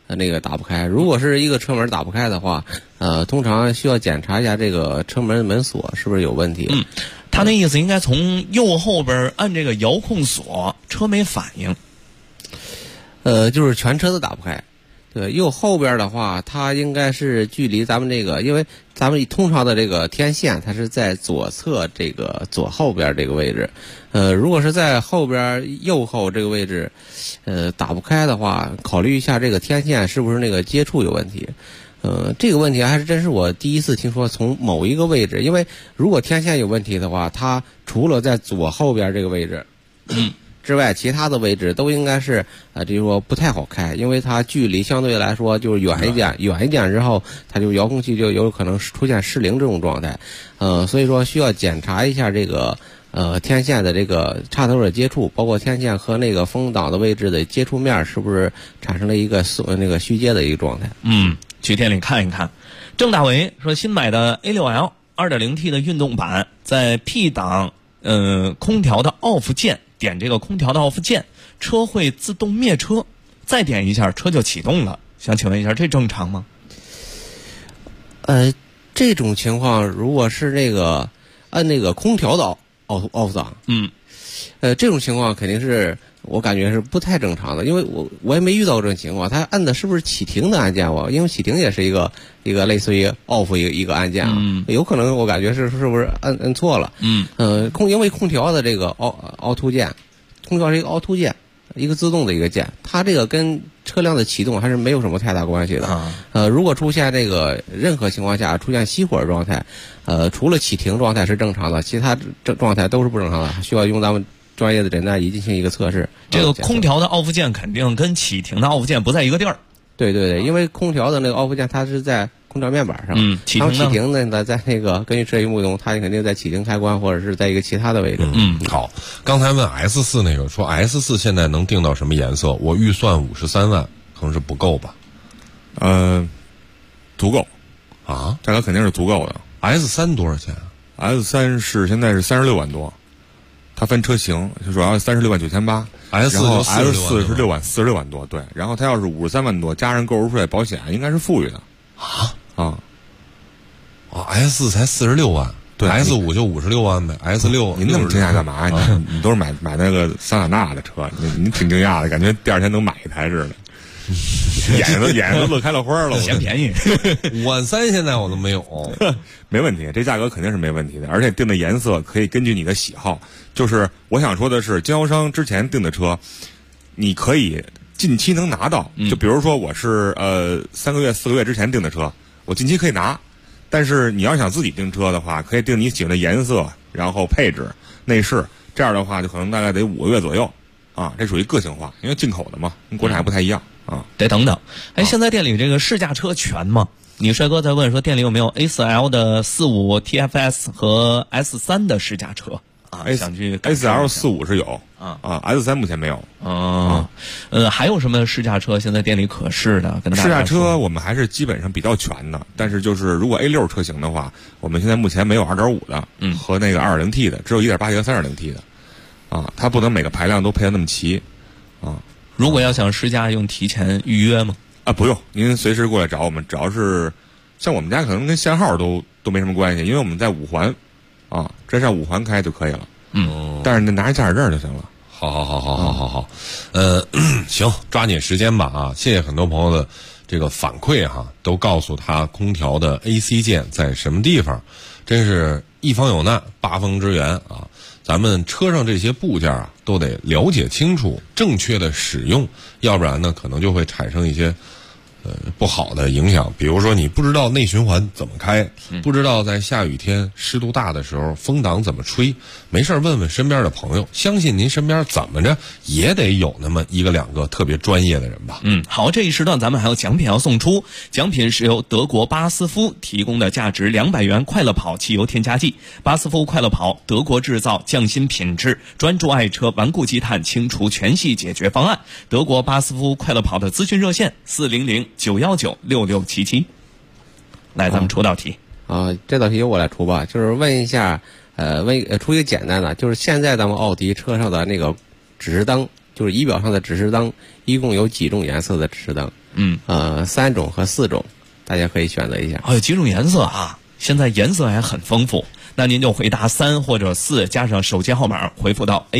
那个打不开。如果是一个车门打不开的话，通常需要检查一下这个车门门锁是不是有问题。 他那意思应该从右后边按这个遥控锁，车没反应。 就是全车都打不开。对，右后边的话，它应该是距离咱们这个，因为咱们通常的这个天线，它是在左侧这个左后边这个位置。如果是在后边右后这个位置，打不开的话，考虑一下这个天线是不是那个接触有问题。这个问题还是真是我第一次听说，从某一个位置，因为如果天线有问题的话，它除了在左后边这个位置，之外，其他的位置都应该是就是说不太好开，因为它距离相对来说就是远一点之后，它就遥控器就有可能出现失灵这种状态。所以说需要检查一下这个天线的这个插头的接触，包括天线和那个风挡的位置的接触面是不是产生了一个那个虚接的一个状态。 去店里看一看。郑大为说，新买的 A6L 2.0T 的运动版，在 P 档空调的 OFF 键点这个空调的 OFF 键，车会自动灭车，再点一下车就启动了。想请问一下，这正常吗？ 这种情况如果是那个按那个空调的 OFF 档，这种情况肯定是我感觉是不太正常的，因为我也没遇到过这种情况。他按的是不是启停的按键？因为启停也是一个类似于 off 一个按键啊，有可能我感觉是不是按错了？因为空调的这个凹凸键，空调是一个凹凸键，一个自动的一个键，它这个跟车辆的启动还是没有什么太大关系的。如果出现这个任何情况下出现熄火状态，除了启停状态是正常的，其他状态都是不正常的，需要用咱们专业的诊断仪进行一个测试。 这个空调的 OFF 键肯定跟启停的 OFF 键不在一个地儿。 对，因为空调的那个 OFF 键它是在空调面板上，启停呢在那个根据设计目的，它肯定在启停开关或者是在一个其他的位置。 好，刚才问 S4 那个说 S4 现在能定到什么颜色？我预算53万，可能是不够吧？ 足够啊， 价格肯定是足够的。 S3 多少钱 ？S3现在是36万多。它分车型，主要36万9800， S4 然后 S4 是46万多，对，然后它要是53万多，加上购置税、保险，应该是富裕的。 S4 才46万， 对 ，S5 就56万呗，S6。 您那么惊讶干嘛呀？你都是买那个桑塔纳的车，您挺惊讶的，感觉第二天能买一台似的。眼睛都乐开了花了， 嫌便宜。 5万3现在我都没有， 没问题，这价格肯定是没问题的，而且定的颜色可以根据你的喜好。就是我想说的是，经销商之前订的车，你可以近期能拿到。就比如说我是3个月4个月之前订的车，我近期可以拿。但是你要想自己订车的话，可以订你喜欢的颜色，然后配置、内饰，这样的话就可能大概得5个月左右啊。这属于个性化，因为进口的嘛，跟国产还不太一样。 得等等。现在店里这个试驾车全吗？你帅哥在问说，店里有没有 A4L 的45 TFS 和 S3 的试驾车啊？想去 A4L 45是有，S3 目前没有。 还有什么试驾车现在店里可试的？跟大家试驾车我们还是基本上比较全的，但是就是如果 A6 车型的话，我们现在目前没有 2.5 的，和那个 2.0T 的，只有 1.8T 和 3.0T 的，它不能每个排量都配得那么齐， 如果要想试驾，用提前预约吗？ 不用，您随时过来找我们，只要是像我们家可能跟限号都没什么关系，因为我们在5环，直接上5环开就可以了。但是你拿着驾驶证就行了。 好，行，抓紧时间吧谢谢很多朋友的这个反馈都告诉他空调的 AC 键在什么地方，真是一方有难八方支援咱们车上这些部件都得了解清楚，正确的使用，要不然呢可能就会产生一些不好的影响。比如说你不知道内循环怎么开，不知道在下雨天湿度大的时候风挡怎么吹，没事问问身边的朋友，相信您身边怎么着也得有那么1个2个特别专业的人吧。 好，这一时段咱们还有奖品要送出，奖品是由德国巴斯夫提供的价值200元快乐跑汽油添加剂。巴斯夫快乐跑，德国制造，匠心品质，专注爱车，顽固积碳，清除全系解决方案。德国巴斯夫快乐跑的咨询热线400-919-6677。来，咱们出道题这道题由我来出吧，就是问一下，出一个简单的，就是现在咱们奥迪车上的那个指示灯，就是仪表上的指示灯，一共有几种颜色的指示灯？ 3种和4种，大家可以选择一下。 有几种颜色啊？现在颜色还很丰富。那您就回答3或者4，加上手机号码，回复到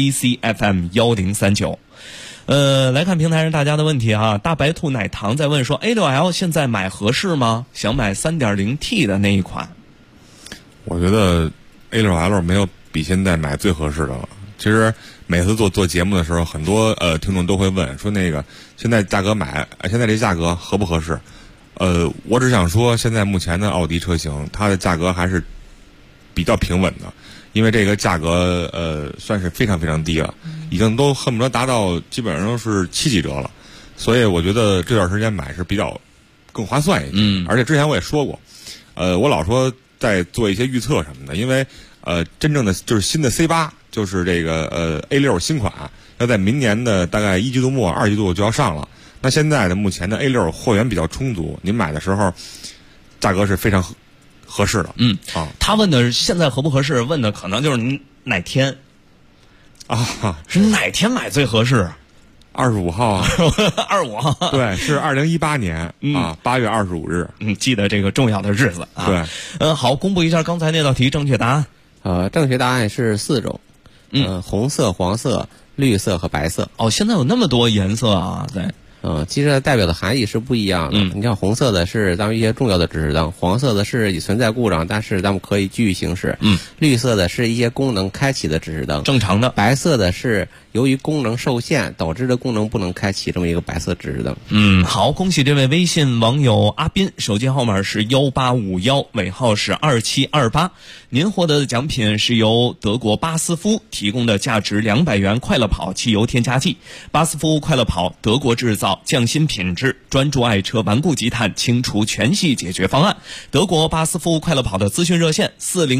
ACFM1039。来看平台上大家的问题啊。大白兔奶糖在问说 A6L 现在买合适吗？想买 3.0T 的那一款。 我觉得 A6L 没有比现在买最合适的了。其实每次做节目的时候，很多听众都会问说那个现在价格现在这价格合不合适？我只想说，现在目前的奥迪车型，它的价格还是比较平稳的，因为这个价格算是非常非常低了，已经都恨不得达到基本上是7几折了，所以我觉得这段时间买是比较更划算一点。而且之前我也说过，我老说在做一些预测什么的，因为真正的就是新的 C8，就是这个A6 新款要在明年的大概1季度末2季度就要上了。那现在的目前的 A6 货源比较充足，您买的时候价格是非常合适的。 他问的现在合不合适，问的可能就是您哪天啊？ 是哪天买最合适 ？25号啊 ，25号， 对，是2018年8月25日。 记得这个重要的日子啊。 对， 好，公布一下刚才那道题正确答案。 正确答案是4种，红色、黄色、绿色和白色。 现在有那么多颜色啊，在。 其实代表的含义是不一样的。你像红色的是咱们一些重要的指示灯，黄色的是已存在故障，但是咱们可以继续行驶。绿色的是一些功能开启的指示灯， 正常的。 白色的是由于功能受限导致的功能不能开启，这么一个白色指示灯。 好，恭喜这位微信网友阿斌，手机号码是1851，尾号是2728。您获得的奖品是由德国巴斯夫提供的价值200元快乐跑汽油添加剂。巴斯夫快乐跑，德国制造，匠心品质，专注爱车顽固积碳清除全系解决方案。德国巴斯夫快乐跑的咨询热线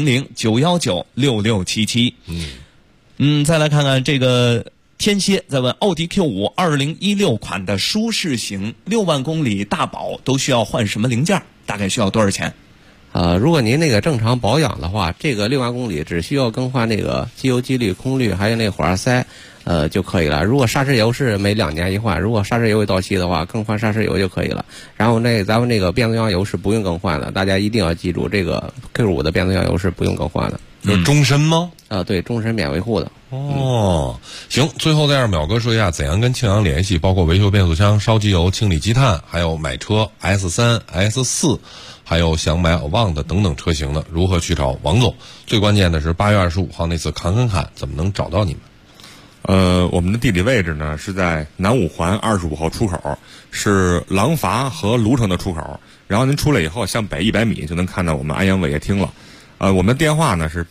400-919-6677。再来看看这个天蝎在问奥迪 Q5 2016款的舒适型6万公里大保都需要换什么零件？大概需要多少钱？ 如果您那个正常保养的话，这个6万公里只需要更换那个机油机滤、空滤，还有那个火花塞，就可以了。如果刹车油是每2年一换，如果刹车油到期的话，更换刹车油就可以了。然后咱们那个变速箱油是不用更换的，大家一定要记住，这个 Q5 的变速箱油是不用更换的。 就是终身吗？ 对，终身免维护的。 行，最后再让淼哥说一下怎样跟庆阳联系，包括维修变速箱、烧机油、清理积碳，还有买车 S3、S4， 还有想买Avant的等等车型的，如何去找王总？最关键的是8月25号那次侃，怎么能找到你们？ 我们的地理位置呢是在南五环25号出口，是廊坊和卢城的出口。然后您出来以后，向北100米就能看到我们安阳伟业厅了。我们的电话呢是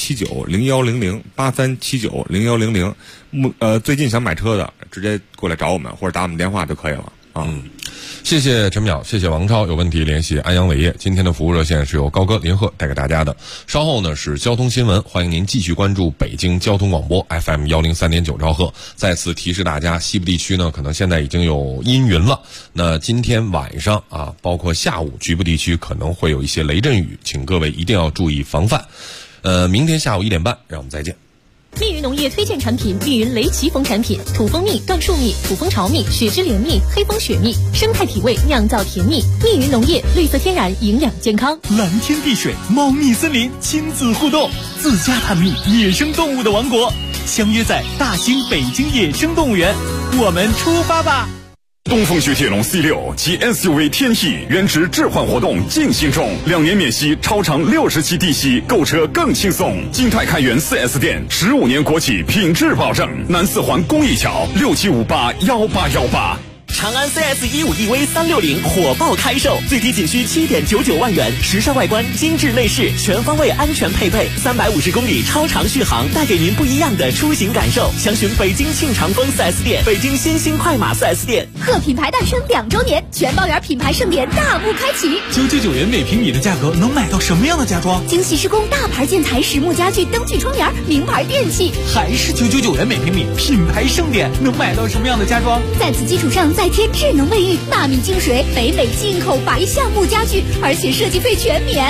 83790100，83790100。最近想买车的，直接过来找我们，或者打我们电话就可以了啊。 谢谢陈淼，谢谢王超。有问题联系安阳伟业。今天的服务热线是由高哥、林鹤带给大家的。稍后呢是交通新闻，欢迎您继续关注北京交通广播 FM 103.9兆赫。再次提示大家，西部地区呢可能现在已经有阴云了。那今天晚上包括下午，局部地区可能会有一些雷阵雨，请各位一定要注意防范。明天下午1点半，让我们再见。 密云农业推荐产品：密云雷奇蜂产品，土蜂蜜、椴树蜜、土蜂巢蜜、雪之莲蜜、黑蜂雪蜜，生态体味，酿造甜蜜。密云农业，绿色天然，营养健康。 蓝天碧水，猫蜜森林，亲子互动，自家探秘野生动物的王国，相约在大兴北京野生动物园，我们出发吧！ 东风雪铁龙 C6 及 SUV 天翼原值置换活动进行中，2年免息，超长60期低息，购车更轻松。金泰开元 4S 店，15年国企品质保证。南四环公益桥67581818。 长安 CS15EV 360火爆开售，最低仅需7.99万元，时尚外观，精致内饰，全方位安全配备，350公里超长续航，带给您不一样的出行感受。详询北京庆长丰 4S 店、北京新兴快马 4S 店。 贺品牌诞生2周年，全包园品牌盛典大幕开启。 999元每平米的价格，能买到什么样的家装？ 精细施工，大牌建材，实木家具，灯具窗帘，名牌电器， 还是999元每平米，品牌盛典，能买到什么样的家装？ 在此基础上再添智能卫浴、纳米净水、北美进口白橡木家具，而且设计费全免。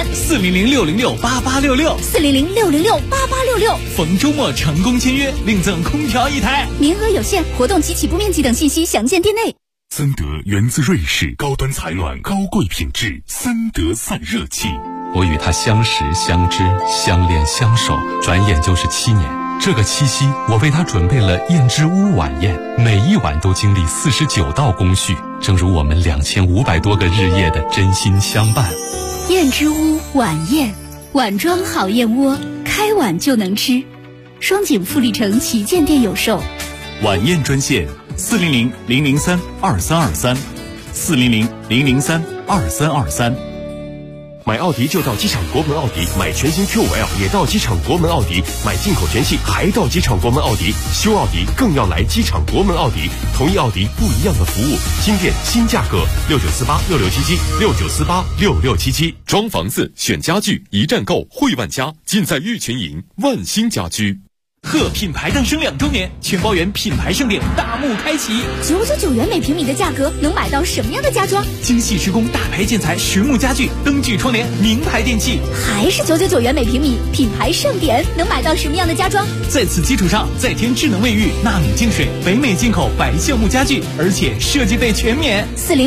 400-606-8866，400-606-8866。逢周末成功签约，另赠空调1台。 名额有限，活动及起步面积等信息详见店内。 森德源自瑞士，高端采暖，高贵品质，森德散热器。 我与他相识、相知、相恋、相守，转眼就是7年。这个七夕，我为他准备了燕之屋晚宴，每一晚都经历49道工序，正如我们2500多个日夜的真心相伴。 燕之屋晚宴，碗装好燕窝，开碗就能吃。双井富力城旗舰店有售。 晚宴专线400-003-2323，400-003-2323。 买奥迪就到机场国门奥迪，买全新 Q5L 也到机场国门奥迪，买进口全系还到机场国门奥迪，修奥迪更要来机场国门奥迪。同一奥迪不一样的服务，新店新价格，69486677，69486677。 装房子选家具，一站购汇万家，尽在玉群营万兴家居。 贺品牌诞生2周年，全包园品牌盛典大幕开启 ，999元每平米的价格能买到什么样的家装？ 精细施工、大牌建材、实木家具、灯具窗帘、名牌电器， 还是999元每平米？品牌盛典能买到什么样的家装？ 在此基础上再添智能卫浴、纳米净水、北美进口白橡木家具，而且设计费全免。 40